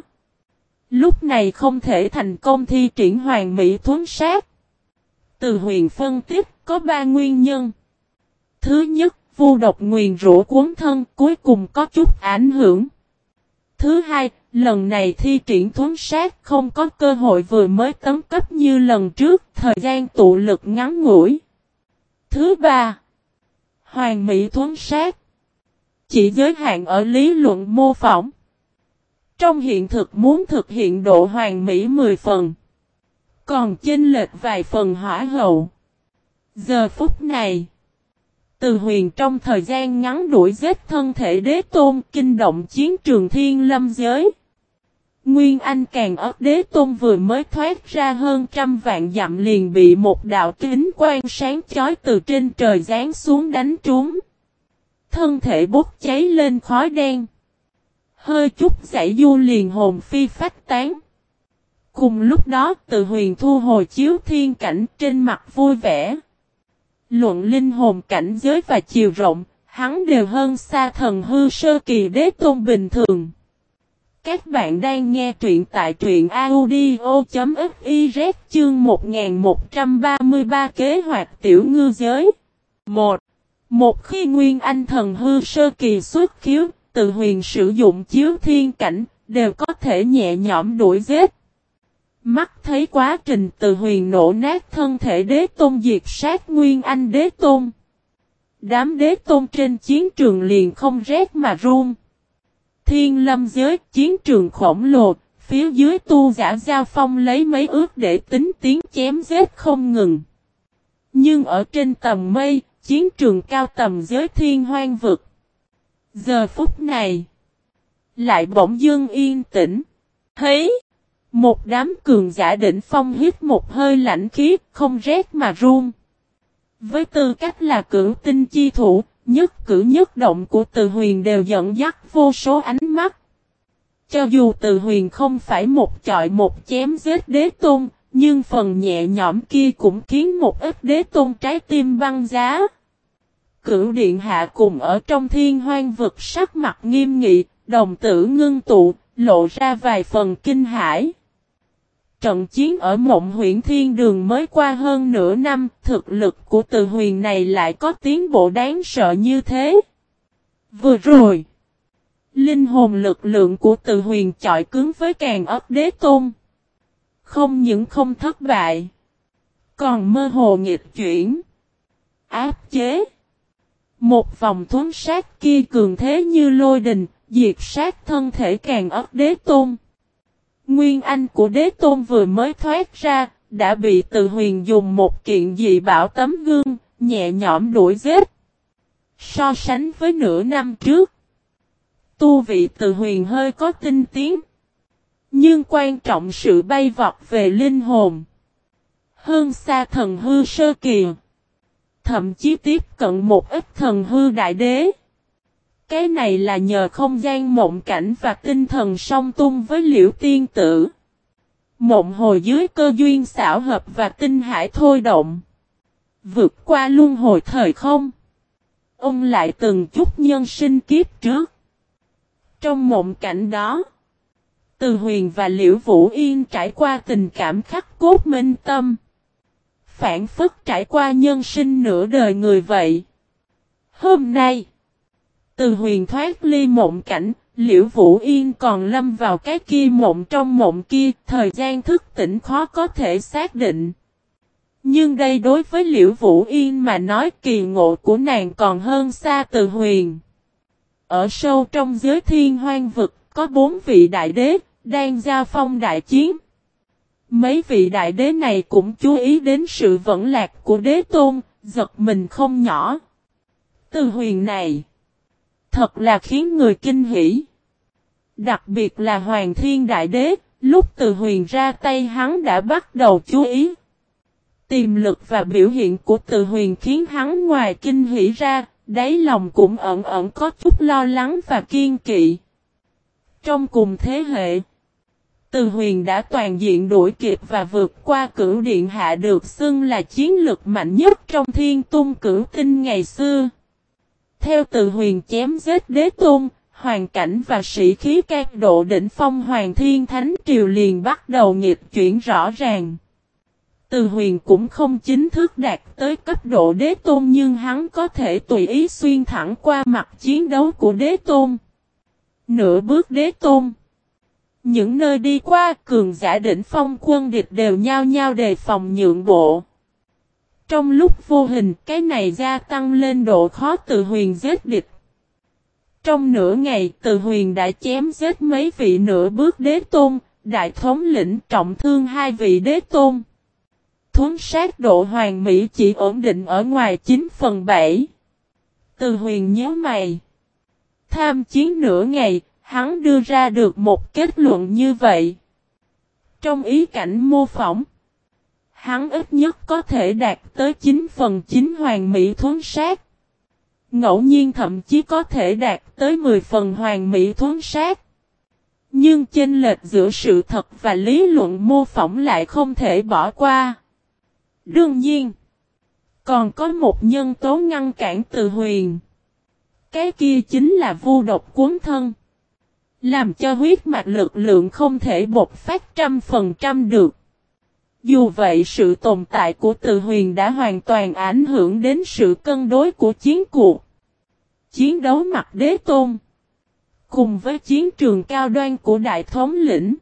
Lúc này không thể thành công thi triển hoàn mỹ thuấn sát. Từ Huyền phân tích có ba nguyên nhân. Thứ nhất, vu độc nguyền rủa cuốn thân cuối cùng có chút ảnh hưởng. Thứ hai, lần này thi triển thuấn sát không có cơ hội vừa mới tấn cấp như lần trước, thời gian tụ lực ngắn ngủi. Thứ ba, hoàn mỹ thuấn sát chỉ giới hạn ở lý luận mô phỏng. Trong hiện thực muốn thực hiện độ hoàn mỹ mười phần. Còn chênh lệch vài phần hỏa hậu. Giờ phút này, Từ Huyền trong thời gian ngắn đuổi giết thân thể đế tôn, kinh động chiến trường thiên lâm giới. Nguyên anh Càn Ất đế tôn vừa mới thoát ra hơn trăm vạn dặm liền bị một đạo kính quang sáng chói từ trên trời giáng xuống đánh trúng. Thân thể bốc cháy lên khói đen. Hơi chút giãy du liền hồn phi phách tán. Cùng lúc đó Từ Huyền thu hồi chiếu thiên cảnh, trên mặt vui vẻ. Luận linh hồn cảnh giới và chiều rộng, hắn đều hơn xa thần hư sơ kỳ đế tôn bình thường. Các bạn đang nghe truyện tại truyện audio.fiz chương một nghìn một trăm ba mươi ba kế hoạch tiểu ngư giới. một. Một khi Nguyên Anh thần hư sơ kỳ xuất khiếu, Từ Huyền sử dụng chiếu thiên cảnh, đều có thể nhẹ nhõm đuổi giết. Mắt thấy quá trình Từ Huyền nổ nát thân thể đế tôn diệt sát Nguyên Anh đế tôn. Đám đế tôn trên chiến trường liền không rét mà run. Thiên lâm giới chiến trường khổng lồ, phía dưới tu giả giao phong lấy mấy ước để tính tiếng chém giết không ngừng. Nhưng ở trên tầm mây, chiến trường cao tầm giới thiên hoang vực. Giờ phút này, lại bỗng dưng yên tĩnh. Thấy, một đám cường giả đỉnh phong hít một hơi lạnh khí, không rét mà run. Với tư cách là cửu tinh chi thủ, nhất cử nhất động của Từ Huyền đều dẫn dắt vô số ánh mắt. Cho dù Từ Huyền không phải một chọi một chém giết đế tôn, nhưng phần nhẹ nhõm kia cũng khiến một ít đế tôn trái tim băng giá. Cửu điện hạ cùng ở trong thiên hoang vực sắc mặt nghiêm nghị, đồng tử ngưng tụ, lộ ra vài phần kinh hãi. Trận chiến ở Mộng Huyễn Thiên Đường mới qua hơn nửa năm, thực lực của Từ Huyền này lại có tiến bộ đáng sợ như thế. Vừa rồi, linh hồn lực lượng của Từ Huyền chọi cứng với Càn Ấp Đế Tôn. Không những không thất bại, còn mơ hồ nghịch chuyển, áp chế. Một vòng thuấn sát kia cường thế như lôi đình, diệt sát thân thể Càn Ấp Đế Tôn. Nguyên Anh của đế tôn vừa mới thoát ra, đã bị Từ Huyền dùng một kiện dị bảo tấm gương, nhẹ nhõm đuổi giết. So sánh với nửa năm trước, tu vị Từ Huyền hơi có tinh tiến. Nhưng quan trọng sự bay vọt về linh hồn. Hơn xa thần hư sơ kỳ. Thậm chí tiếp cận một ít thần hư đại đế. Cái này là nhờ không gian mộng cảnh và tinh thần song tung với Liễu Tiên Tử. Mộng hồi dưới cơ duyên xảo hợp và tinh hải thôi động. Vượt qua luân hồi thời không. Ông lại từng chút nhân sinh kiếp trước. Trong mộng cảnh đó, Từ Huyền và Liễu Vũ Yên trải qua tình cảm khắc cốt minh tâm. Phản phất trải qua nhân sinh nửa đời người vậy. Hôm nay, Từ Huyền thoát ly mộng cảnh, Liễu Vũ Yên còn lâm vào cái kia mộng trong mộng kia, thời gian thức tỉnh khó có thể xác định. Nhưng đây đối với Liễu Vũ Yên mà nói kỳ ngộ của nàng còn hơn xa Từ Huyền. Ở sâu trong giới thiên hoang vực, có bốn vị đại đế, đang giao phong đại chiến. Mấy vị đại đế này cũng chú ý đến sự vẫn lạc của đế tôn, giật mình không nhỏ. Từ Huyền này, thật là khiến người kinh hỉ. Đặc biệt là Hoàng Thiên Đại Đế, lúc Từ Huyền ra tay hắn đã bắt đầu chú ý. Tiềm lực và biểu hiện của Từ Huyền khiến hắn ngoài kinh hỉ ra, đáy lòng cũng ẩn ẩn có chút lo lắng và kiên kỵ. Trong cùng thế hệ, Từ Huyền đã toàn diện đuổi kịp và vượt qua Cửu Điện Hạ được xưng là chiến lực mạnh nhất trong Thiên Tung Cửu Tinh ngày xưa. Theo Từ Huyền chém giết đế tôn, hoàn cảnh và sĩ khí các độ đỉnh phong Hoàng Thiên Thánh Triều liền bắt đầu nghịch chuyển rõ ràng. Từ Huyền cũng không chính thức đạt tới cấp độ đế tôn nhưng hắn có thể tùy ý xuyên thẳng qua mặt chiến đấu của đế tôn. Nửa bước đế tôn. Những nơi đi qua cường giả đỉnh phong quân địch đều nhao nhao đề phòng nhượng bộ. Trong lúc vô hình cái này gia tăng lên độ khó Từ Huyền giết địch. Trong nửa ngày Từ Huyền đã chém giết mấy vị nửa bước đế tôn, đại thống lĩnh trọng thương hai vị đế tôn. Thuấn sát độ hoàn mỹ chỉ ổn định ở ngoài chín phần bảy. Từ Huyền nhớ mày. Tham chiến nửa ngày, hắn đưa ra được một kết luận như vậy. Trong ý cảnh mô phỏng, hắn ít nhất có thể đạt tới chín phần chín hoàn mỹ thuấn sát. Ngẫu nhiên thậm chí có thể đạt tới mười phần hoàn mỹ thuấn sát. Nhưng chênh lệch giữa sự thật và lý luận mô phỏng lại không thể bỏ qua. Đương nhiên, Còn có một nhân tố ngăn cản Từ Huyền. Cái kia chính là vu độc cuốn thân. Làm cho huyết mạch lực lượng không thể bộc phát trăm phần trăm được. Dù vậy sự tồn tại của Từ Huyền đã hoàn toàn ảnh hưởng đến sự cân đối của chiến cuộc. Chiến đấu mặt đế tôn. Cùng với chiến trường cao đoan của đại thống lĩnh.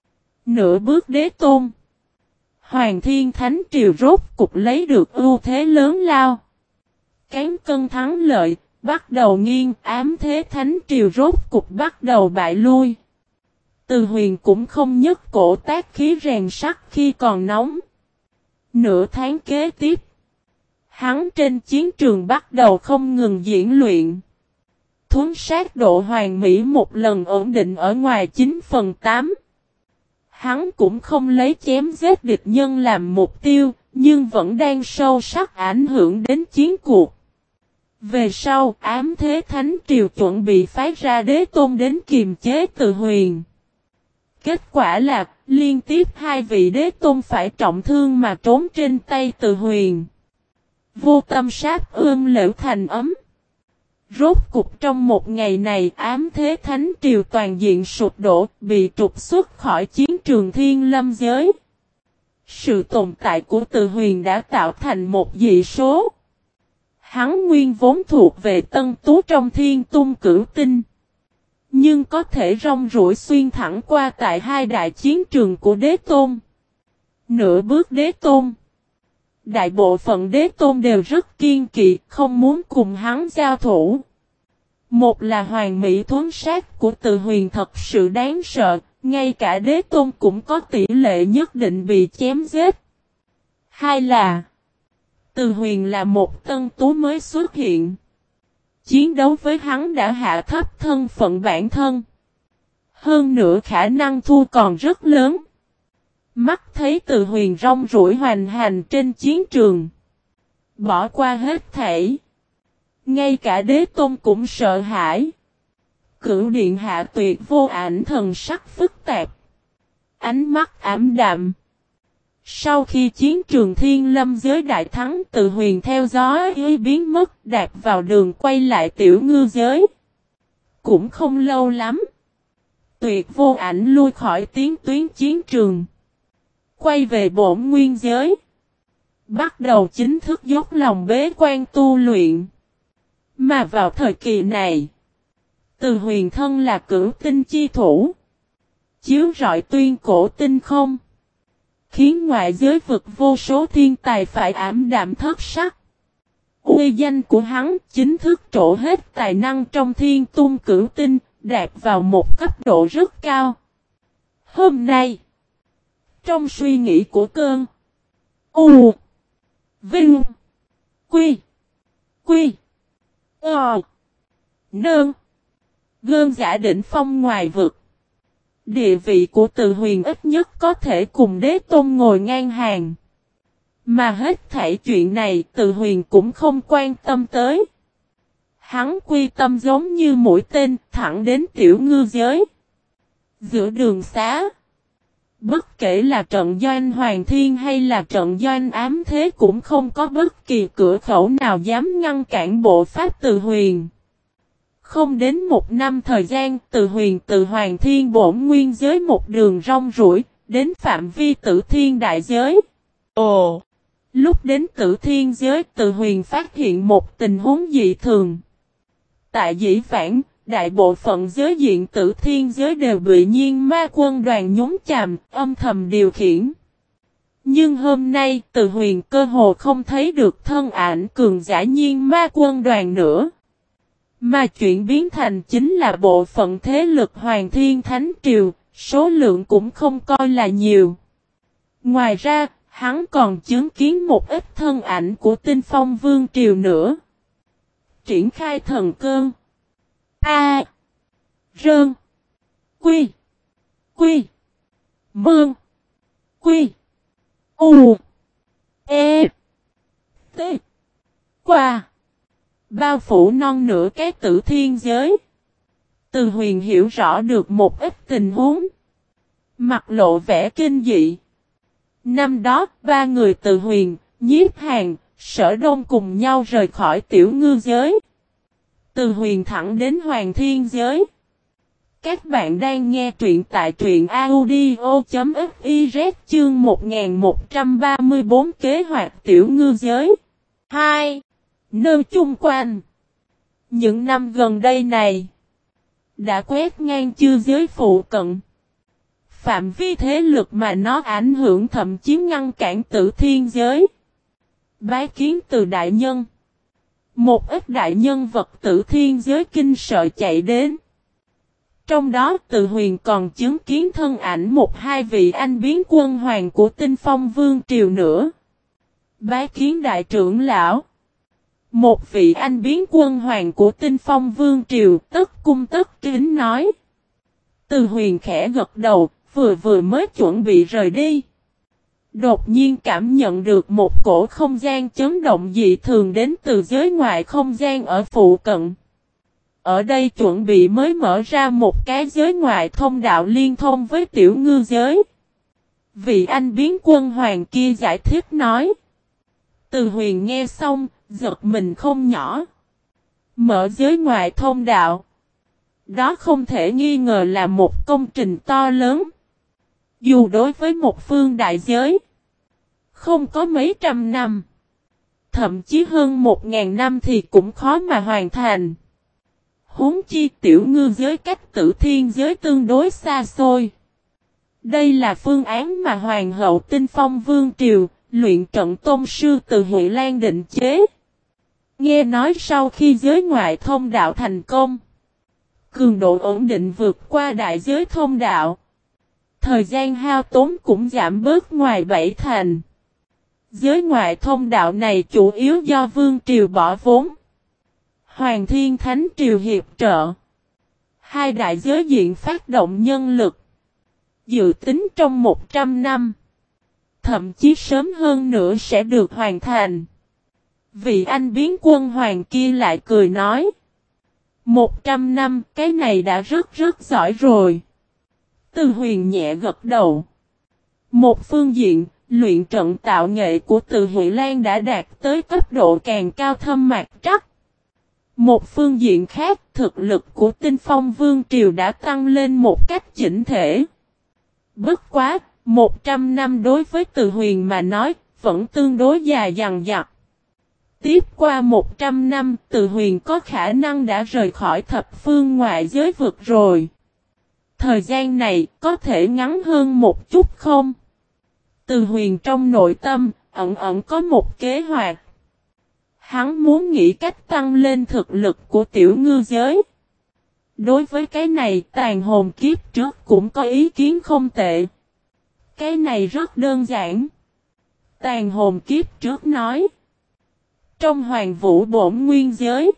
Nửa bước đế tôn. Hoàng Thiên Thánh Triều rốt cục lấy được ưu thế lớn lao. Cán cân thắng lợi, bắt đầu nghiêng, ám thế Thánh Triều rốt cục bắt đầu bại lui. Từ Huyền cũng không nhấc cổ tác khí rèn sắt khi còn nóng. Nửa tháng kế tiếp, hắn trên chiến trường bắt đầu không ngừng diễn luyện. Thuấn sát độ hoàn mỹ một lần ổn định ở ngoài chín phần tám. Hắn cũng không lấy chém giết địch nhân làm mục tiêu, nhưng vẫn đang sâu sắc ảnh hưởng đến chiến cuộc. Về sau, ám thế Thánh Triều chuẩn bị phái ra đế tôn đến kiềm chế Từ Huyền. Kết quả là, liên tiếp hai vị đế tôn phải trọng thương mà trốn trên tay Từ Huyền. Vô tâm sát ương lễu thành ấm. Rốt cục trong một ngày này ám thế Thánh Triều toàn diện sụp đổ, bị trục xuất khỏi chiến trường thiên lâm giới. Sự tồn tại của Từ Huyền đã tạo thành một dị số. Hắn nguyên vốn thuộc về Tân Tú trong Thiên Tung Cửu Tinh. Nhưng có thể rong ruổi xuyên thẳng qua tại hai đại chiến trường của đế tôn. Nửa bước đế tôn. Đại bộ phận đế tôn đều rất kiên kỵ, không muốn cùng hắn giao thủ. Một là hoàn mỹ thuấn sát của Từ Huyền thật sự đáng sợ, ngay cả đế tôn cũng có tỷ lệ nhất định bị chém giết. Hai là Từ Huyền là một tân tú mới xuất hiện. Chiến đấu với hắn đã hạ thấp thân phận bản thân. Hơn nữa khả năng thua còn rất lớn. Mắt thấy Từ Huyền rong ruổi hoành hành trên chiến trường. Bỏ qua hết thảy. Ngay cả đế tôn cũng sợ hãi. Cửu điện hạ tuyệt vô ảnh thần sắc phức tạp. Ánh mắt ảm đạm. Sau khi chiến trường thiên lâm giới đại thắng Từ Huyền theo gió ý biến mất đạp vào đường quay lại tiểu ngư giới. Cũng không lâu lắm. Tuyệt vô ảnh lui khỏi tiến tuyến chiến trường. Quay về bổn nguyên giới. Bắt đầu chính thức dốc lòng bế quan tu luyện. Mà vào thời kỳ này. Từ Huyền thân là cửu tinh chi thủ. Chiếu rọi tuyên cổ tinh không. Khiến ngoại giới vực vô số thiên tài phải ảm đạm thất sắc. Uy danh của hắn chính thức trổ hết tài năng trong Thiên Tung Cửu Tinh, đạt vào một cấp độ rất cao. Hôm nay, trong suy nghĩ của Cơn, U, Vinh, Quy, Quy, Ờ, Nơn, Gơn giả đỉnh phong ngoài vực. Địa vị của Từ Huyền ít nhất có thể cùng đế tôn ngồi ngang hàng. Mà hết thảy chuyện này Từ Huyền cũng không quan tâm tới. Hắn quy tâm giống như mũi tên thẳng đến tiểu ngư giới. Giữa đường xá. Bất kể là trận doanh Hoàng Thiên hay là trận doanh ám thế cũng không có bất kỳ cửa khẩu nào dám ngăn cản bộ pháp Từ Huyền. Không đến một năm thời gian, Từ Huyền từ Hoàng Thiên bổn nguyên giới một đường rong ruổi, đến phạm vi Tử Thiên đại giới. Ồ! Lúc đến Tử Thiên giới, Từ Huyền phát hiện một tình huống dị thường. Tại dĩ vãng, đại bộ phận giới diện Tử Thiên giới đều bị Nhiên Ma quân đoàn nhúng chàm, âm thầm điều khiển. Nhưng hôm nay, Từ Huyền cơ hồ không thấy được thân ảnh cường giả Nhiên Ma quân đoàn nữa. Mà chuyện biến thành chính là bộ phận thế lực Hoàng Thiên Thánh Triều, số lượng cũng không coi là nhiều. Ngoài ra, hắn còn chứng kiến một ít thân ảnh của Tinh Phong Vương Triều nữa. Triển khai thần cơn. A. Rơn. Quy. Quy. Mương. Quy. U. E. T. Qua. Bao phủ non nửa cái Tử Thiên giới. Từ Huyền hiểu rõ được một ít tình huống. Mặt lộ vẻ kinh dị. Năm đó, ba người Từ Huyền, Nhiếp Hàn, Sở Đông cùng nhau rời khỏi tiểu ngư giới. Từ huyền thẳng đến hoàng thiên giới. Các bạn đang nghe truyện tại truyện audio.fiz chương một nghìn một trăm ba mươi tư kế hoạch tiểu ngư giới. hai. Nơi chung quanh. Những năm gần đây này, đã quét ngang chư giới phụ cận. Phạm vi thế lực mà nó ảnh hưởng thậm chí ngăn cản Tử Thiên giới. Bái kiến từ đại nhân. Một ít đại nhân vật Tử Thiên giới kinh sợ chạy đến. Trong đó Từ Huyền còn chứng kiến thân ảnh một hai vị anh biến quân hoàng của Tinh Phong Vương Triều nữa. Bái kiến đại trưởng lão. Một vị anh biến quân hoàng của Tinh Phong Vương Triều tất cung tất kính nói. Từ Huyền khẽ gật đầu, vừa vừa mới chuẩn bị rời đi. Đột nhiên cảm nhận được một cổ không gian chấn động dị thường đến từ giới ngoại không gian ở phụ cận. Ở đây chuẩn bị mới mở ra một cái giới ngoại thông đạo liên thông với tiểu ngư giới. Vị anh biến quân hoàng kia giải thích nói. Từ Huyền nghe xong, giật mình không nhỏ. Mở giới ngoại thông đạo. Đó không thể nghi ngờ là một công trình to lớn. Dù đối với một phương đại giới, không có mấy trăm năm, thậm chí hơn một ngàn năm thì cũng khó mà hoàn thành. Huống chi tiểu ngư giới cách Tử Thiên giới tương đối xa xôi. Đây là phương án mà Hoàng hậu Tinh Phong Vương Triều, luyện trận tôn sư từ Huệ Lan định chế. Nghe nói sau khi giới ngoại thông đạo thành công, cường độ ổn định vượt qua đại giới thông đạo. Thời gian hao tốn cũng giảm bớt ngoài bảy thành. Giới ngoại thông đạo này chủ yếu do Vương Triều bỏ vốn. Hoàng Thiên Thánh Triều hiệp trợ. Hai đại giới diện phát động nhân lực. Dự tính trong một trăm năm. Thậm chí sớm hơn nữa sẽ được hoàn thành. Vị anh biến quân hoàng kia lại cười nói. Một trăm năm cái này đã rất rất giỏi rồi. Từ Huyền nhẹ gật đầu. Một phương diện, luyện trận tạo nghệ của Từ Huệ Lan đã đạt tới cấp độ càng cao thâm mạc trắc. Một phương diện khác, thực lực của Tinh Phong Vương Triều đã tăng lên một cách chỉnh thể. Bất quá, một trăm năm đối với Từ Huyền mà nói, vẫn tương đối dài dằng dặc. Tiếp qua một trăm năm, Từ Huyền có khả năng đã rời khỏi thập phương ngoại giới vực rồi. Thời gian này có thể ngắn hơn một chút không? Từ Huyền trong nội tâm, ẩn ẩn có một kế hoạch. Hắn muốn nghĩ cách tăng lên thực lực của tiểu ngư giới. Đối với cái này, Tàn Hồn kiếp trước cũng có ý kiến không tệ. Cái này rất đơn giản. Tàn Hồn kiếp trước nói. Trong Hoàng Vũ Bổn Nguyên giới,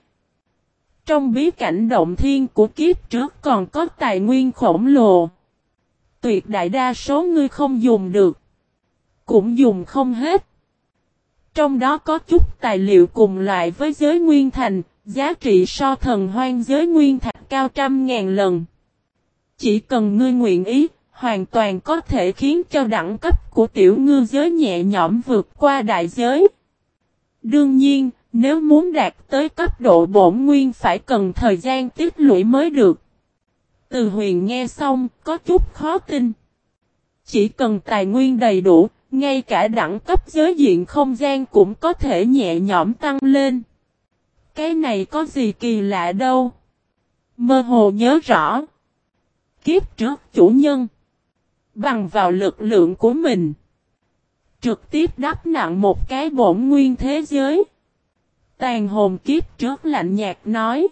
trong bí cảnh động thiên của kiếp trước còn có tài nguyên khổng lồ. Tuyệt đại đa số ngươi không dùng được, cũng dùng không hết. Trong đó có chút tài liệu cùng loại với giới nguyên thành, giá trị so thần hoang giới nguyên thạch cao trăm ngàn lần. Chỉ cần ngươi nguyện ý, hoàn toàn có thể khiến cho đẳng cấp của tiểu ngư giới nhẹ nhõm vượt qua đại giới. Đương nhiên, nếu muốn đạt tới cấp độ bổn nguyên phải cần thời gian tích lũy mới được. Từ Huyền nghe xong, có chút khó tin. Chỉ cần tài nguyên đầy đủ, ngay cả đẳng cấp giới diện không gian cũng có thể nhẹ nhõm tăng lên. Cái này có gì kỳ lạ đâu. Mơ hồ nhớ rõ. Kiếp trước chủ nhân, bằng vào lực lượng của mình, trực tiếp đắp nặng một cái bổn nguyên thế giới. Tàn Hồn kiếp trước lạnh nhạt nói.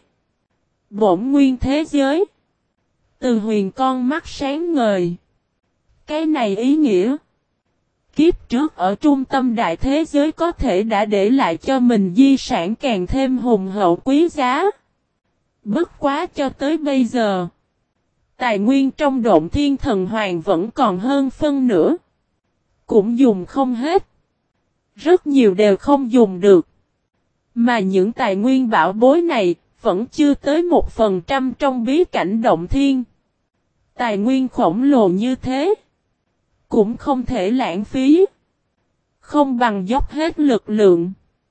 Bổn nguyên thế giới. Từ Huyền con mắt sáng ngời. Cái này ý nghĩa. Kiếp trước ở trung tâm đại thế giới có thể đã để lại cho mình di sản càng thêm hùng hậu quý giá. Bất quá cho tới bây giờ, tài nguyên trong Động Thiên Thần Hoàng vẫn còn hơn phân nửa. Cũng dùng không hết. Rất nhiều đều không dùng được. Mà những tài nguyên bảo bối này vẫn chưa tới một phần trăm trong bí cảnh Động Thiên. Tài nguyên khổng lồ như thế, cũng không thể lãng phí. Không bằng dốc hết lực lượng,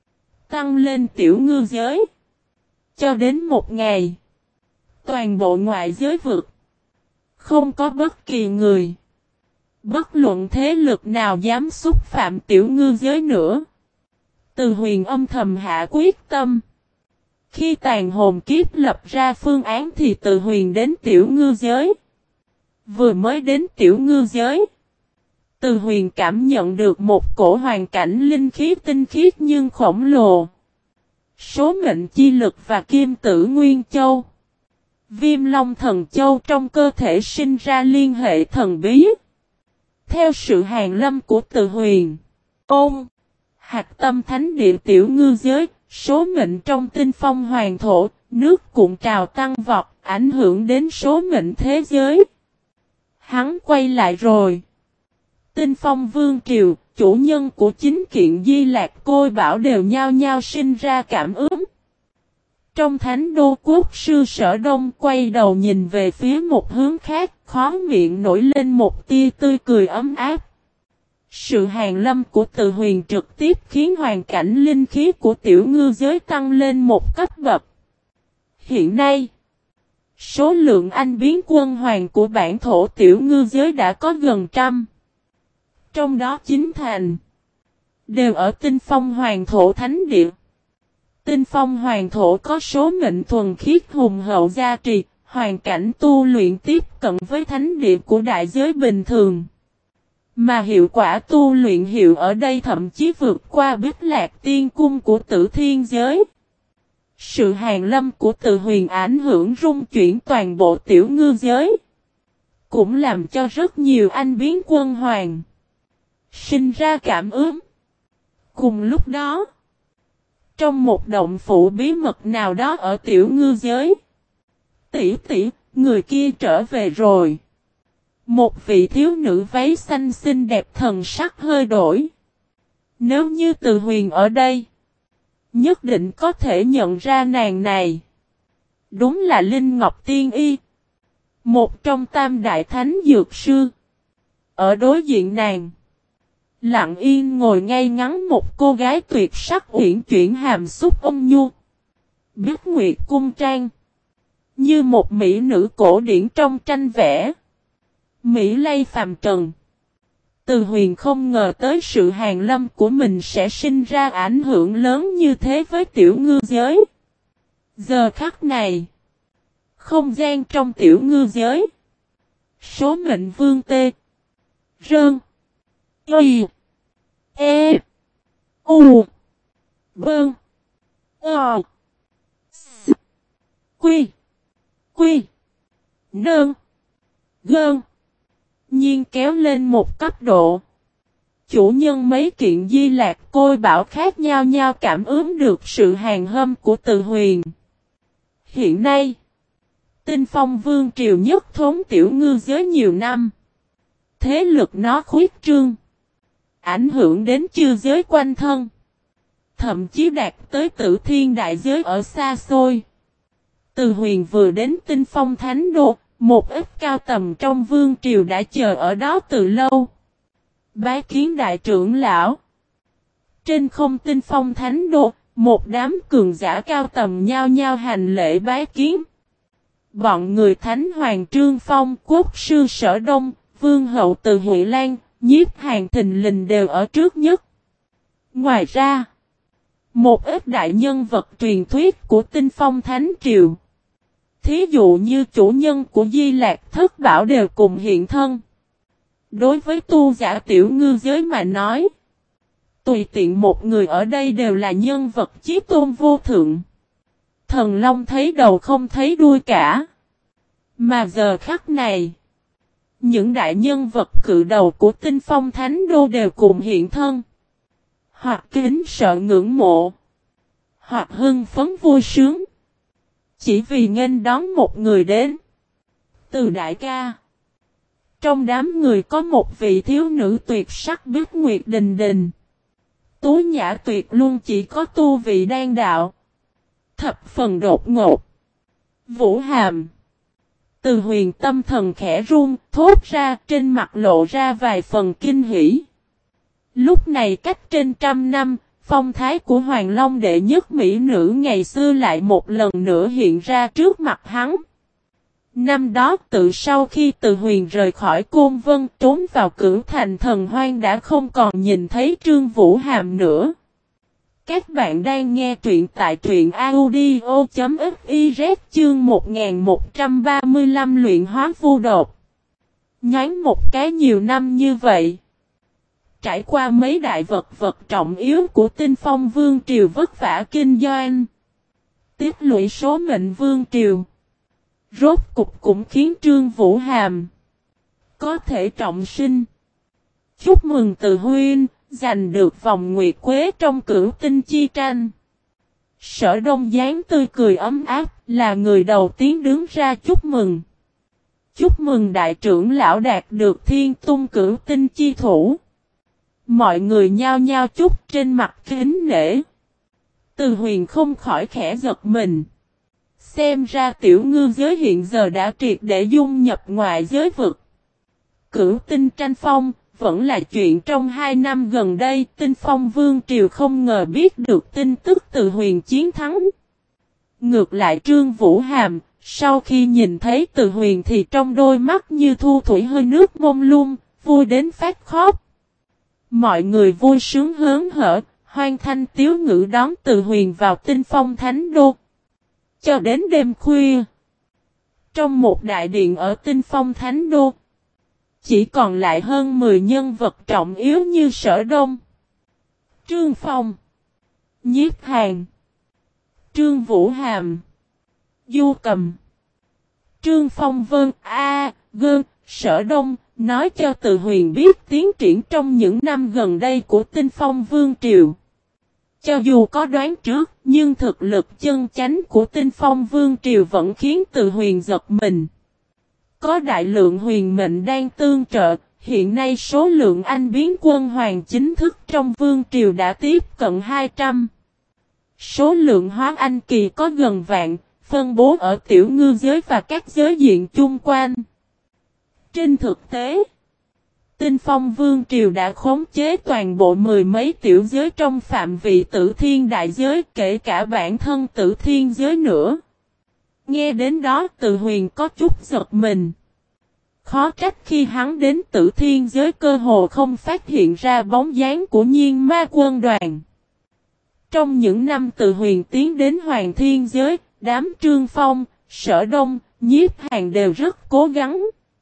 tăng lên tiểu ngư giới. Cho đến một ngày, toàn bộ ngoại giới vực, không có bất kỳ người, bất luận thế lực nào dám xúc phạm tiểu ngư giới nữa. Từ Huyền âm thầm hạ quyết tâm. Khi tàn hồn kiếp lập ra phương án thì Từ Huyền đến tiểu ngư giới. Vừa mới đến tiểu ngư giới, Từ Huyền cảm nhận được một cổ hoàn cảnh linh khí tinh khiết nhưng khổng lồ. Số mệnh chi lực và kim tử nguyên châu, Viêm Long thần châu trong cơ thể sinh ra liên hệ thần bí. Theo sự hàn lâm của Từ Huyền, ôn, hạt tâm thánh địa tiểu ngư giới, số mệnh trong tinh phong hoàng thổ, nước cuộn trào tăng vọt, ảnh hưởng đến số mệnh thế giới. Hắn quay lại rồi. Tinh phong vương triều, chủ nhân của chính kiện Di Lạc Côi Bảo đều nhao nhao sinh ra cảm ứng. Trong thánh đô quốc sư Sở Đông quay đầu nhìn về phía một hướng khác, khóe miệng nổi lên một tia tươi cười ấm áp. Sự hàn lâm của Từ Huyền trực tiếp khiến hoàn cảnh linh khí của tiểu ngư giới tăng lên một cấp bậc. Hiện nay, số lượng anh biến quân hoàng của bản thổ tiểu ngư giới đã có gần trăm. Trong đó chín thành đều ở tinh phong hoàng thổ thánh địa. Tinh phong hoàng thổ có số mệnh thuần khiết hùng hậu gia trì, hoàn cảnh tu luyện tiếp cận với thánh địa của đại giới bình thường. Mà hiệu quả tu luyện hiệu ở đây thậm chí vượt qua Bích Lạc Tiên Cung của Tử Thiên giới. Sự hàn lâm của Từ Huyền ảnh hưởng rung chuyển toàn bộ tiểu ngư giới, cũng làm cho rất nhiều anh biến quân hoàng sinh ra cảm ứng. Cùng lúc đó, trong một động phủ bí mật nào đó ở tiểu ngư giới, tỷ tỷ, người kia trở về rồi. Một vị thiếu nữ váy xanh xinh đẹp thần sắc hơi đổi. Nếu như Từ Huyền ở đây, nhất định có thể nhận ra nàng này. Đúng là Linh Ngọc Tiên Y, một trong tam đại thánh dược sư. Ở đối diện nàng, lặng yên ngồi ngay ngắn một cô gái tuyệt sắc uyển chuyển hàm xúc ôn nhu. Bích Nguyệt cung trang, như một mỹ nữ cổ điển trong tranh vẽ. Mỹ lây phàm trần. Từ Huyền không ngờ tới sự hàn lâm của mình sẽ sinh ra ảnh hưởng lớn như thế với tiểu ngư giới. Giờ khắc này, không gian trong tiểu ngư giới, số mệnh vương tê, rơn, y, e, u, bơn, o, s, quy, quy, nơn, gơn, nhiên kéo lên một cấp độ. Chủ nhân mấy kiện Di Lạc Côi Bảo khác nhau nhau cảm ứng được sự hàn hâm của Từ Huyền. Hiện nay, Tinh Phong Vương triều nhất thống tiểu ngư giới nhiều năm. Thế lực nó khuyết trương, ảnh hưởng đến chư giới quanh thân, thậm chí đạt tới Tử Thiên đại giới ở xa xôi. Từ Huyền vừa đến Tinh Phong Thánh Đô, một ít cao tầm trong vương triều đã chờ ở đó từ lâu. Bái kiến đại trưởng lão. Trên không Tinh Phong Thánh Đô, một đám cường giả cao tầm nhao nhao hành lễ bái kiến. Bọn người Thánh Hoàng Trương Phong, Quốc sư Sở Đông, Vương hậu Từ Huệ Lan, Nhiếp Hàn thình lình đều ở trước nhất. Ngoài ra, một ít đại nhân vật truyền thuyết của Tinh Phong Thánh Triều, thí dụ như chủ nhân của Di Lạc Thất Bảo đều cùng hiện thân. Đối với tu giả tiểu ngư giới mà nói, tùy tiện một người ở đây đều là nhân vật chí tôn vô thượng. Thần Long thấy đầu không thấy đuôi cả. Mà giờ khắc này, những đại nhân vật cự đầu của Tinh Phong Thánh Đô đều cùng hiện thân. Hoặc kính sợ ngưỡng mộ, hoặc hưng phấn vui sướng, chỉ vì nghênh đón một người đến. Từ đại ca, trong đám người có một vị thiếu nữ tuyệt sắc Bích Nguyệt Đình Đình. Tú nhã tuyệt luôn, chỉ có tu vị đan đạo. Thập phần đột ngột. Vũ hàm. Từ Huyền tâm thần khẽ run, thốt ra, trên mặt lộ ra vài phần kinh hỉ. Lúc này cách trên trăm năm, phong thái của Hoàng Long đệ nhất mỹ nữ ngày xưa lại một lần nữa hiện ra trước mặt hắn. Năm đó tự sau khi Từ Huyền rời khỏi Côn Vân trốn vào Cửu Thành Thần Hoang đã không còn nhìn thấy Trương Vũ Hàm nữa. Các bạn đang nghe truyện tại truyện audio chấm fiz chương một nghìn một trăm ba mươi lăm luyện hóa vu đột. Nhoáng một cái nhiều năm như vậy. Trải qua mấy đại vật vật trọng yếu của Tinh Phong Vương Triều vất vả kinh doanh. Tiết lũy số mệnh Vương Triều. Rốt cục cũng khiến Trương Vũ Hàm có thể trọng sinh. Chúc mừng Từ Huynh giành được vòng nguyệt quế trong Cửu Tinh chi tranh. Sở Đông dáng tươi cười ấm áp là người đầu tiên đứng ra chúc mừng. Chúc mừng đại trưởng lão đạt được thiên tung Cửu Tinh chi thủ. Mọi người nhao nhao chúc trên mặt kính nể. Từ Huyền không khỏi khẽ giật mình. Xem ra tiểu ngư giới hiện giờ đã triệt để dung nhập ngoại giới vực. Cửu Tinh tranh phong vẫn là chuyện trong hai năm gần đây. Tinh Phong Vương Triều không ngờ biết được tin tức Từ Huyền chiến thắng. Ngược lại Trương Vũ Hàm, sau khi nhìn thấy Từ Huyền thì trong đôi mắt như thu thủy hơi nước mông lung, vui đến phát khóc. Mọi người vui sướng hớn hở, hoan thanh tiếu ngữ đón Từ Huyền vào Tinh Phong Thánh Đô. Cho đến đêm khuya, trong một đại điện ở Tinh Phong Thánh Đô, chỉ còn lại hơn mười nhân vật trọng yếu như Sở Đông, Trương Phong, Nhiếp Hàn, Trương Vũ Hàm, Du Cầm, Trương Phong Vân A, Gơn, Sở Đông, nói cho Từ Huyền biết tiến triển trong những năm gần đây của Tinh Phong Vương Triều. Cho dù có đoán trước, nhưng thực lực chân chánh của Tinh Phong Vương Triều vẫn khiến Từ Huyền giật mình. Có đại lượng huyền mệnh đang tương trợ, hiện nay số lượng anh biến quân hoàng chính thức trong Vương Triều đã tiếp cận hai trăm. Số lượng hóa anh kỳ có gần vạn, phân bố ở tiểu ngư giới và các giới diện chung quanh. Trên thực tế, Tinh Phong Vương Triều đã khống chế toàn bộ mười mấy tiểu giới trong phạm vị Tử Thiên đại giới, kể cả bản thân Tử Thiên giới nữa. Nghe đến đó Từ Huyền có chút giật mình. Khó trách khi hắn đến Tử Thiên giới cơ hồ không phát hiện ra bóng dáng của Nhiên Ma quân đoàn. Trong những năm Từ Huyền tiến đến Hoàng Thiên giới, đám Trương Phong, Sở Đông, Nhiếp Hàn đều rất cố gắng.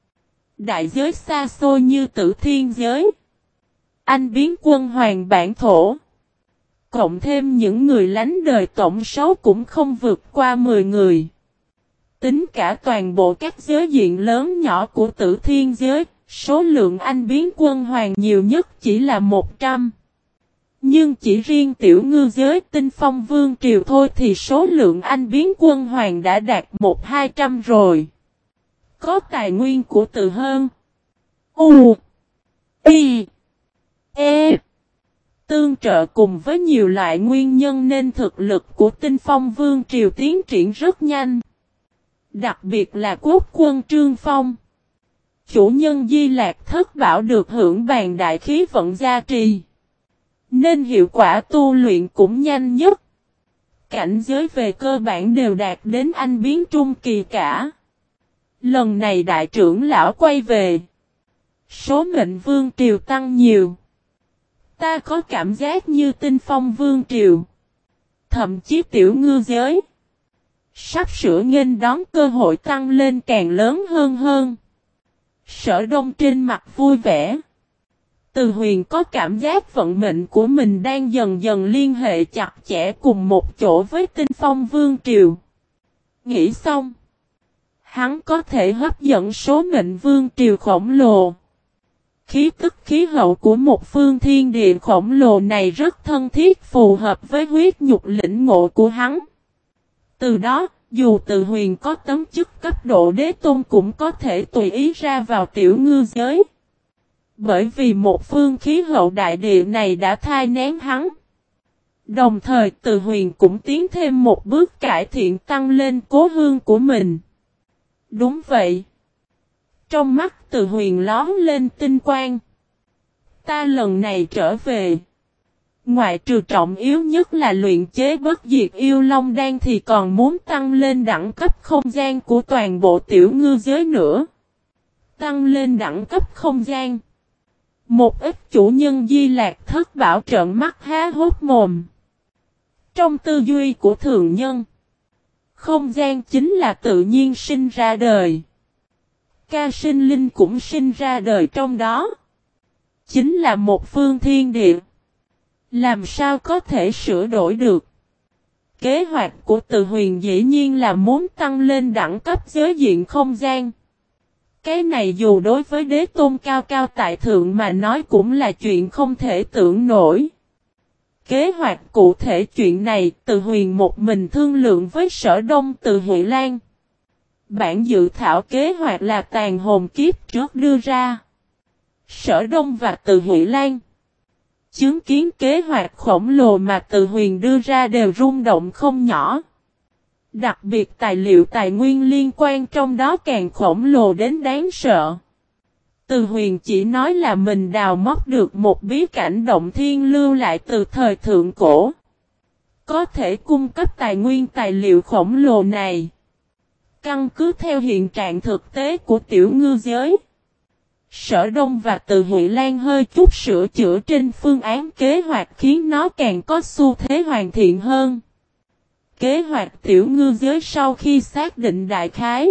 Đại giới xa xôi như Tử Thiên giới, anh biến quân hoàng bản thổ, cộng thêm những người lánh đời tổng số cũng không vượt qua mười người. Tính cả toàn bộ các giới diện lớn nhỏ của Tử Thiên giới, số lượng anh biến quân hoàng nhiều nhất chỉ là một trăm. Nhưng chỉ riêng tiểu ngư giới Tinh Phong Vương Triều thôi thì số lượng anh biến quân hoàng đã đạt một hai trăm rồi. Có tài nguyên của Từ hơn U I E tương trợ cùng với nhiều loại nguyên nhân nên thực lực của Tinh Phong Vương Triều tiến triển rất nhanh. Đặc biệt là quốc quân Trương Phong, chủ nhân Di Lạc Thất Bảo được hưởng bàn đại khí vận gia trì, nên hiệu quả tu luyện cũng nhanh nhất. Cảnh giới về cơ bản đều đạt đến anh biến trung kỳ cả. Lần này đại trưởng lão quay về, số mệnh Vương Triều tăng nhiều. Ta có cảm giác như Tinh Phong Vương Triều, thậm chí tiểu ngư giới, sắp sửa nghênh đón cơ hội tăng lên càng lớn hơn hơn. Sở Đông trên mặt vui vẻ. Từ Huyền có cảm giác vận mệnh của mình đang dần dần liên hệ chặt chẽ cùng một chỗ với Tinh Phong Vương Triều. Nghĩ xong, hắn có thể hấp dẫn số mệnh Vương Triều khổng lồ. Khí tức khí hậu của một phương thiên địa khổng lồ này rất thân thiết phù hợp với huyết nhục lĩnh ngộ của hắn. Từ đó, dù Từ Huyền có tấm chức cấp độ đế tôn cũng có thể tùy ý ra vào tiểu ngư giới. Bởi vì một phương khí hậu đại địa này đã thai nén hắn. Đồng thời Từ Huyền cũng tiến thêm một bước cải thiện tăng lên cố hương của mình. Đúng vậy. Trong mắt Từ Huyền lóm lên tinh quang. Ta lần này trở về, Ngoại trừ trọng yếu nhất là luyện chế bất diệt yêu long đan thì còn muốn tăng lên đẳng cấp không gian của toàn bộ tiểu ngư giới nữa. Tăng lên đẳng cấp không gian. Một ít chủ nhân Di Lạc Thất Bảo trợn mắt há hốt mồm. Trong tư duy của thường nhân, không gian chính là tự nhiên sinh ra đời. Ca sinh linh cũng sinh ra đời trong đó. Chính là một phương thiên địa. Làm sao có thể sửa đổi được? Kế hoạch của Từ Huyền dĩ nhiên là muốn tăng lên đẳng cấp giới diện không gian. Cái này dù đối với đế tôn cao cao tại thượng mà nói cũng là chuyện không thể tưởng nổi. Kế hoạch cụ thể chuyện này Từ Huyền một mình thương lượng với Sở Đông Từ Huệ Lan. Bản dự thảo kế hoạch là Tàn Hồn Kiếp trước đưa ra. Sở Đông và Từ Huệ Lan chứng kiến kế hoạch khổng lồ mà Từ Huyền đưa ra đều rung động không nhỏ. Đặc biệt tài liệu tài nguyên liên quan trong đó càng khổng lồ đến đáng sợ. Từ Huyền chỉ nói là mình đào móc được một bí cảnh động thiên lưu lại từ thời thượng cổ. Có thể cung cấp tài nguyên tài liệu khổng lồ này. Căn cứ theo hiện trạng thực tế của tiểu ngư giới. Sở Đông và Từ Huệ Lan hơi chút sửa chữa trên phương án kế hoạch khiến nó càng có xu thế hoàn thiện hơn. Kế hoạch tiểu ngư giới sau khi xác định đại khái.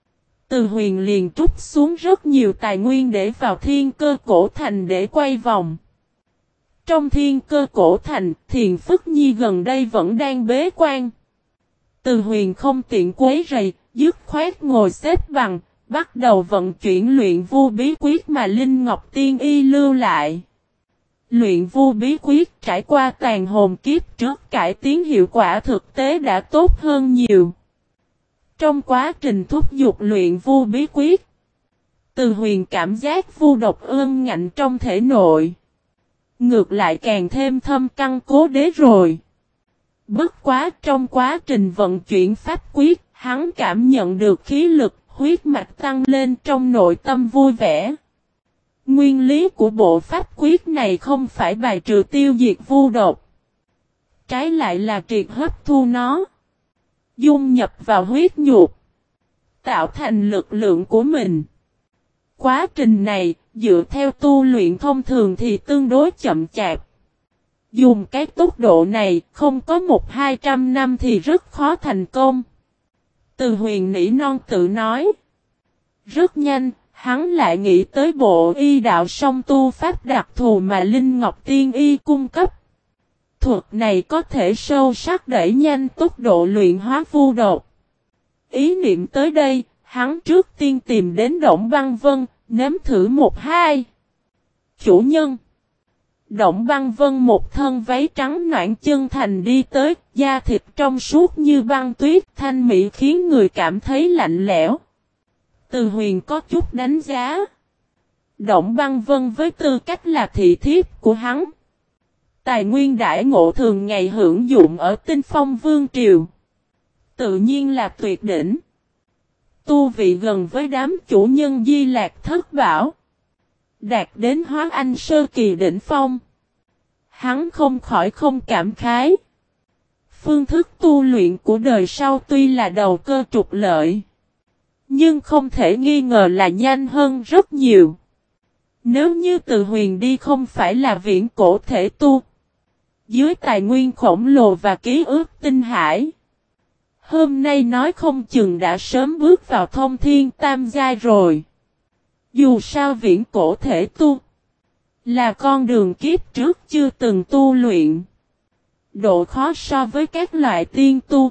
Từ Huyền liền trút xuống rất nhiều tài nguyên để vào thiên cơ cổ thành để quay vòng. Trong thiên cơ cổ thành, Thiền Phức Nhi gần đây vẫn đang bế quan. Từ Huyền không tiện quấy rầy, dứt khoát ngồi xếp bằng, bắt đầu vận chuyển luyện vu bí quyết mà Linh Ngọc Tiên Y lưu lại. Luyện vu bí quyết trải qua tàn hồn kiếp trước cải tiến hiệu quả thực tế đã tốt hơn nhiều. Trong quá trình thúc giục luyện vu bí quyết, Từ Huyền cảm giác vu độc ương ngạnh trong thể nội. Ngược lại càng thêm thâm căn cố đế rồi. Bất quá trong quá trình vận chuyển pháp quyết, hắn cảm nhận được khí lực, huyết mạch tăng lên trong nội tâm vui vẻ. Nguyên lý của bộ pháp quyết này không phải bài trừ tiêu diệt vu độc. Trái lại là triệt hấp thu nó. Dung nhập vào huyết nhục. Tạo thành lực lượng của mình. Quá trình này, dựa theo tu luyện thông thường thì tương đối chậm chạp. Dùng cái tốc độ này, không có một hai trăm năm thì rất khó thành công. Từ Huyền nỉ non tự nói. Rất nhanh, hắn lại nghĩ tới bộ y đạo song tu pháp đặc thù mà Linh Ngọc Tiên Y cung cấp. Thuật này có thể sâu sắc đẩy nhanh tốc độ luyện hóa vu độc. Ý niệm tới đây, hắn trước tiên tìm đến Động Băng Vân, nếm thử một hai. Chủ nhân. Động Băng Vân một thân váy trắng noãn chân thành đi tới, da thịt trong suốt như băng tuyết, thanh mỹ khiến người cảm thấy lạnh lẽo. Từ Huyền có chút đánh giá. Động Băng Vân với tư cách là thị thiếp của hắn. Tài nguyên đãi ngộ thường ngày hưởng dụng ở Tinh Phong Vương Triều. Tự nhiên là tuyệt đỉnh. Tu vị gần với đám chủ nhân Di Lạc Thất Bảo. Đạt đến hóa anh sơ kỳ đỉnh phong. Hắn không khỏi không cảm khái. Phương thức tu luyện của đời sau tuy là đầu cơ trục lợi. Nhưng không thể nghi ngờ là nhanh hơn rất nhiều. Nếu như Từ Huyền đi không phải là viễn cổ thể tu. Dưới tài nguyên khổng lồ và ký ức tinh hải. Hôm nay nói không chừng đã sớm bước vào thông thiên tam giai rồi. Dù sao viễn cổ thể tu. Là con đường kiếp trước chưa từng tu luyện. Độ khó so với các loại tiên tu.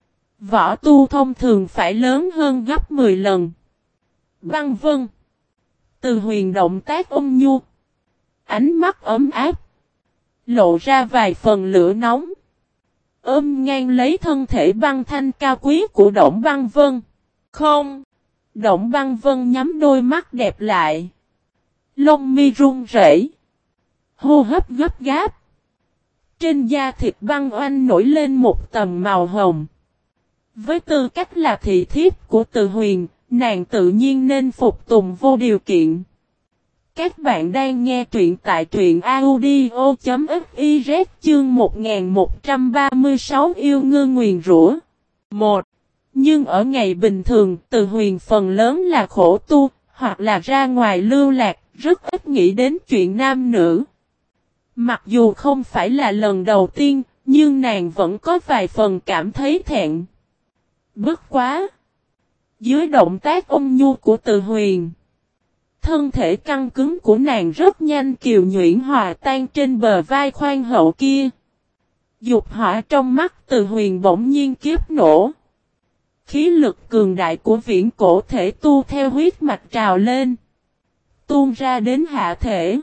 Võ tu thông thường phải lớn hơn gấp mười lần. Băng Vân. Từ Huyền động tác ôn nhu. Ánh mắt ấm áp. Lộ ra vài phần lửa nóng. Ôm ngang lấy thân thể băng thanh cao quý của Động Băng Vân. Không. Động Băng Vân nhắm đôi mắt đẹp lại. Lông mi run rẩy. Hô hấp gấp gáp. Trên da thịt băng oanh nổi lên một tầng màu hồng. Với tư cách là thị thiếp của Từ Huyền, nàng tự nhiên nên phục tùng vô điều kiện. Các bạn đang nghe truyện tại truyện audio.fiz chương một nghìn một trăm ba mươi sáu yêu ngư nguyền rủa. một. Nhưng ở ngày bình thường, Từ Huyền phần lớn là khổ tu, hoặc là ra ngoài lưu lạc, rất ít nghĩ đến chuyện nam nữ. Mặc dù không phải là lần đầu tiên, nhưng nàng vẫn có vài phần cảm thấy thẹn. Bất quá! Dưới động tác ôn nhu của Từ Huyền, thân thể căng cứng của nàng rất nhanh kiều nhuyễn hòa tan trên bờ vai khoan hậu kia. Dục hỏa trong mắt Từ Huyền bỗng nhiên kiếp nổ. Khí lực cường đại của viễn cổ thể tu theo huyết mạch trào lên, tuôn ra đến hạ thể.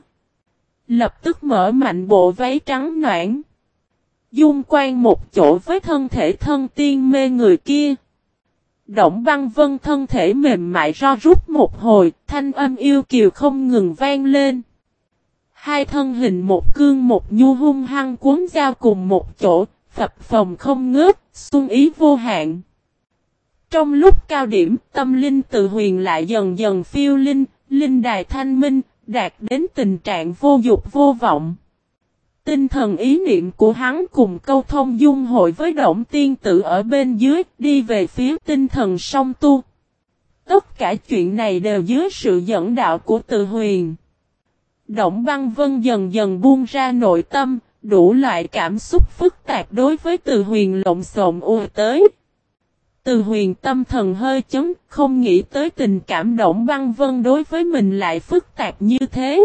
Lập tức mở mạnh bộ váy trắng noãn, dung quan một chỗ với thân thể thân tiên mê người kia. Động Băng Vân thân thể mềm mại ro rút một hồi, thanh âm yêu kiều không ngừng vang lên. Hai thân hình một cương một nhu hung hăng cuốn giao cùng một chỗ, phập phồng không ngớt, xuân ý vô hạn. Trong lúc cao điểm, tâm linh Từ Huyền lại dần dần phiêu linh, linh đài thanh minh, đạt đến tình trạng vô dục vô vọng. Tinh thần ý niệm của hắn cùng câu thông dung hội với Động Tiên Tử ở bên dưới, đi về phía tinh thần song tu. Tất cả chuyện này đều dưới sự dẫn đạo của Từ Huyền. Động Băng Vân dần dần buông ra nội tâm, đủ loại cảm xúc phức tạp đối với Từ Huyền lộn xộn ùa tới. Từ Huyền tâm thần hơi chấn, không nghĩ tới tình cảm Động Băng Vân đối với mình lại phức tạp như thế.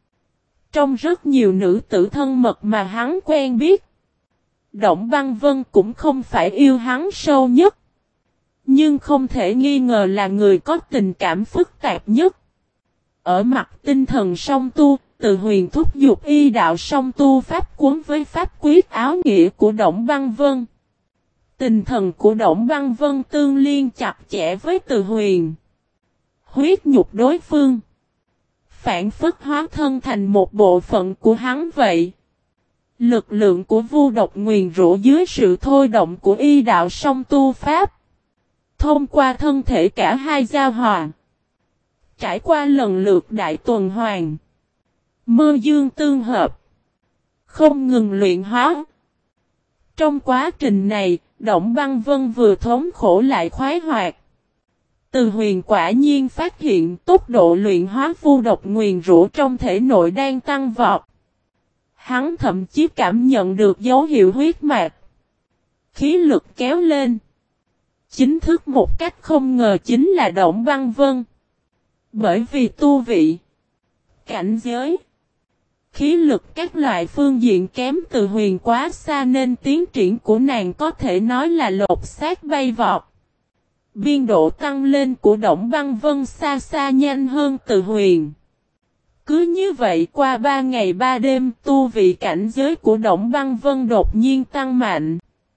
Trong rất nhiều nữ tử thân mật mà hắn quen biết, Động Băng Vân cũng không phải yêu hắn sâu nhất, nhưng không thể nghi ngờ là người có tình cảm phức tạp nhất. Ở mặt tinh thần song tu, Từ Huyền thúc giục y đạo song tu pháp cuốn với pháp quyết áo nghĩa của Động Băng Vân. Tình thần của Động Băng Vân tương liên chặt chẽ với Từ Huyền. Huyết nhục đối phương, phản phất hóa thân thành một bộ phận của hắn vậy. Lực lượng của vu độc nguyền rủa dưới sự thôi động của y đạo song tu pháp, thông qua thân thể cả hai giao hòa, trải qua lần lượt đại tuần hoàn, mơ dương tương hợp, không ngừng luyện hóa. Trong quá trình này, Động Băng Vân vừa thống khổ lại khoái hoạt. Từ Huyền quả nhiên phát hiện tốc độ luyện hóa vu độc nguyền rủa trong thể nội đang tăng vọt. Hắn thậm chí cảm nhận được dấu hiệu huyết mạch, khí lực kéo lên. Chính thức một cách không ngờ chính là Động Băng Vân. Bởi vì tu vị, cảnh giới, khí lực các loại phương diện kém Từ Huyền quá xa nên tiến triển của nàng có thể nói là lột xác bay vọt. Biên độ tăng lên của Động Băng Vân xa xa nhanh hơn Từ Huyền. Cứ như vậy qua ba ngày ba đêm, tu vị cảnh giới của Động Băng Vân đột nhiên tăng mạnh.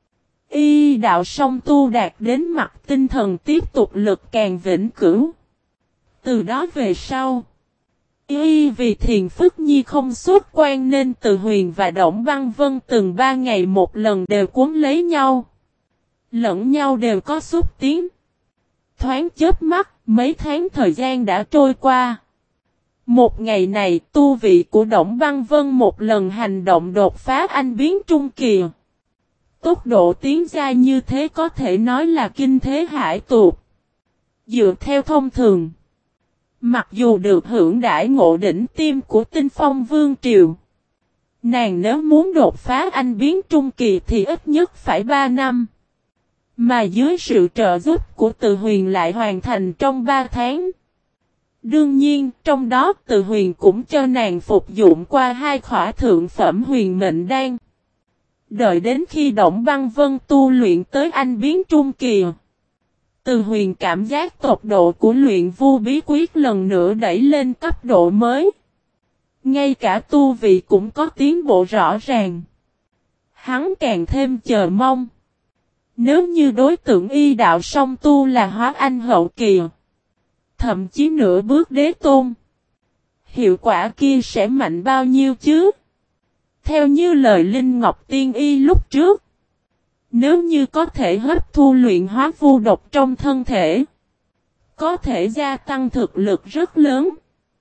Y đạo song tu đạt đến mặt tinh thần tiếp tục lực càng vĩnh cửu. Từ đó về sau, Y vì Thiền Phức Nhi không xuất quan nên Từ Huyền và Động Băng Vân từng ba ngày một lần đều cuốn lấy nhau. Lẫn nhau đều có xúc tiến. Thoáng chớp mắt, mấy tháng thời gian đã trôi qua. Một ngày này, tu vị của Động Băng Vân một lần hành động đột phá anh biến trung kỳ. Tốc độ tiến ra như thế có thể nói là kinh thế hải tuột. Dựa theo thông thường, mặc dù được hưởng đãi ngộ đỉnh tiêm của Tinh Phong Vương Triều, nàng nếu muốn đột phá anh biến trung kỳ thì ít nhất phải ba năm. Mà dưới sự trợ giúp của Từ Huyền lại hoàn thành trong ba tháng. Đương nhiên, trong đó Từ Huyền cũng cho nàng phục dụng qua hai khỏa thượng phẩm huyền mệnh đan. Đợi đến khi Động Băng Vân tu luyện tới anh biến trung kỳ, Từ Huyền cảm giác tốc độ của luyện vu bí quyết lần nữa đẩy lên cấp độ mới. Ngay cả tu vị cũng có tiến bộ rõ ràng. Hắn càng thêm chờ mong. Nếu như đối tượng y đạo song tu là hóa anh hậu kỳ, thậm chí nửa bước đế tôn, hiệu quả kia sẽ mạnh bao nhiêu chứ? Theo như lời Linh Ngọc Tiên Y lúc trước, nếu như có thể hấp thu luyện hóa vu độc trong thân thể, có thể gia tăng thực lực rất lớn.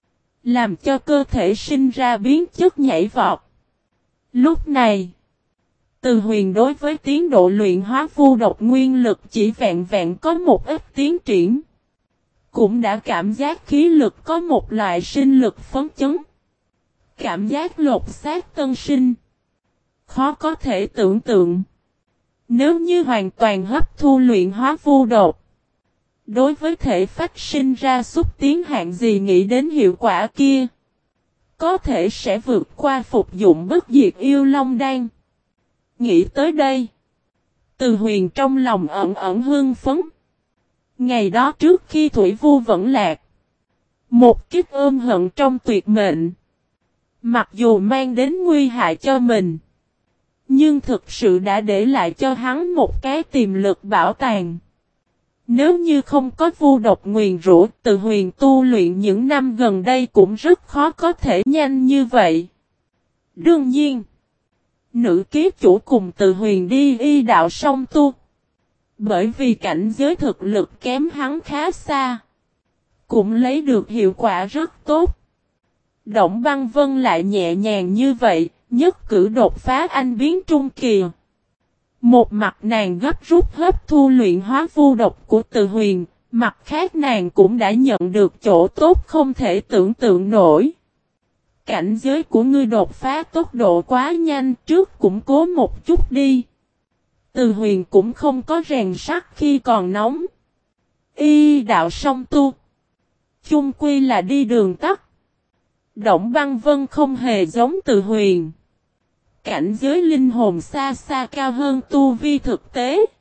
làm cho cơ thể sinh ra biến chất nhảy vọt. Lúc này, Từ Huyền đối với tiến độ luyện hóa vu độc nguyên lực chỉ vẹn vẹn có một ít tiến triển. Cũng đã cảm giác khí lực có một loại sinh lực phấn chấn. Cảm giác lột xác tân sinh. Khó có thể tưởng tượng. Nếu như hoàn toàn hấp thu luyện hóa vu độc, đối với thể phách sinh ra xúc tiến hạng gì nghĩ đến hiệu quả kia, có thể sẽ vượt qua phục dụng bất diệt yêu long đan. Nghĩ tới đây, Từ Huyền trong lòng ẩn ẩn hưng phấn. Ngày đó trước khi Thủy Vu vẫn lạc, một kiếp ôm hận trong tuyệt mệnh, mặc dù mang đến nguy hại cho mình, nhưng thực sự đã để lại cho hắn một cái tiềm lực bảo tàng. Nếu như không có vu độc nguyền rủa, Từ Huyền tu luyện những năm gần đây cũng rất khó có thể nhanh như vậy. Đương nhiên, nữ kiếp chủ cùng Từ Huyền đi y đạo song tu. Bởi vì cảnh giới thực lực kém hắn khá xa, cũng lấy được hiệu quả rất tốt. Động Băng Vân lại nhẹ nhàng như vậy, nhất cử đột phá anh biến trung kỳ. Một mặt nàng gấp rút hấp thu luyện hóa vu độc của Từ Huyền, mặt khác nàng cũng đã nhận được chỗ tốt không thể tưởng tượng nổi. Cảnh giới của ngươi đột phá tốc độ quá nhanh, trước củng cố một chút đi. Từ Huyền cũng không có rèn sắt khi còn nóng. Y đạo song tu, chung quy là đi đường tắt. Động Băng Vân không hề giống Từ Huyền. Cảnh giới linh hồn xa xa cao hơn tu vi thực tế.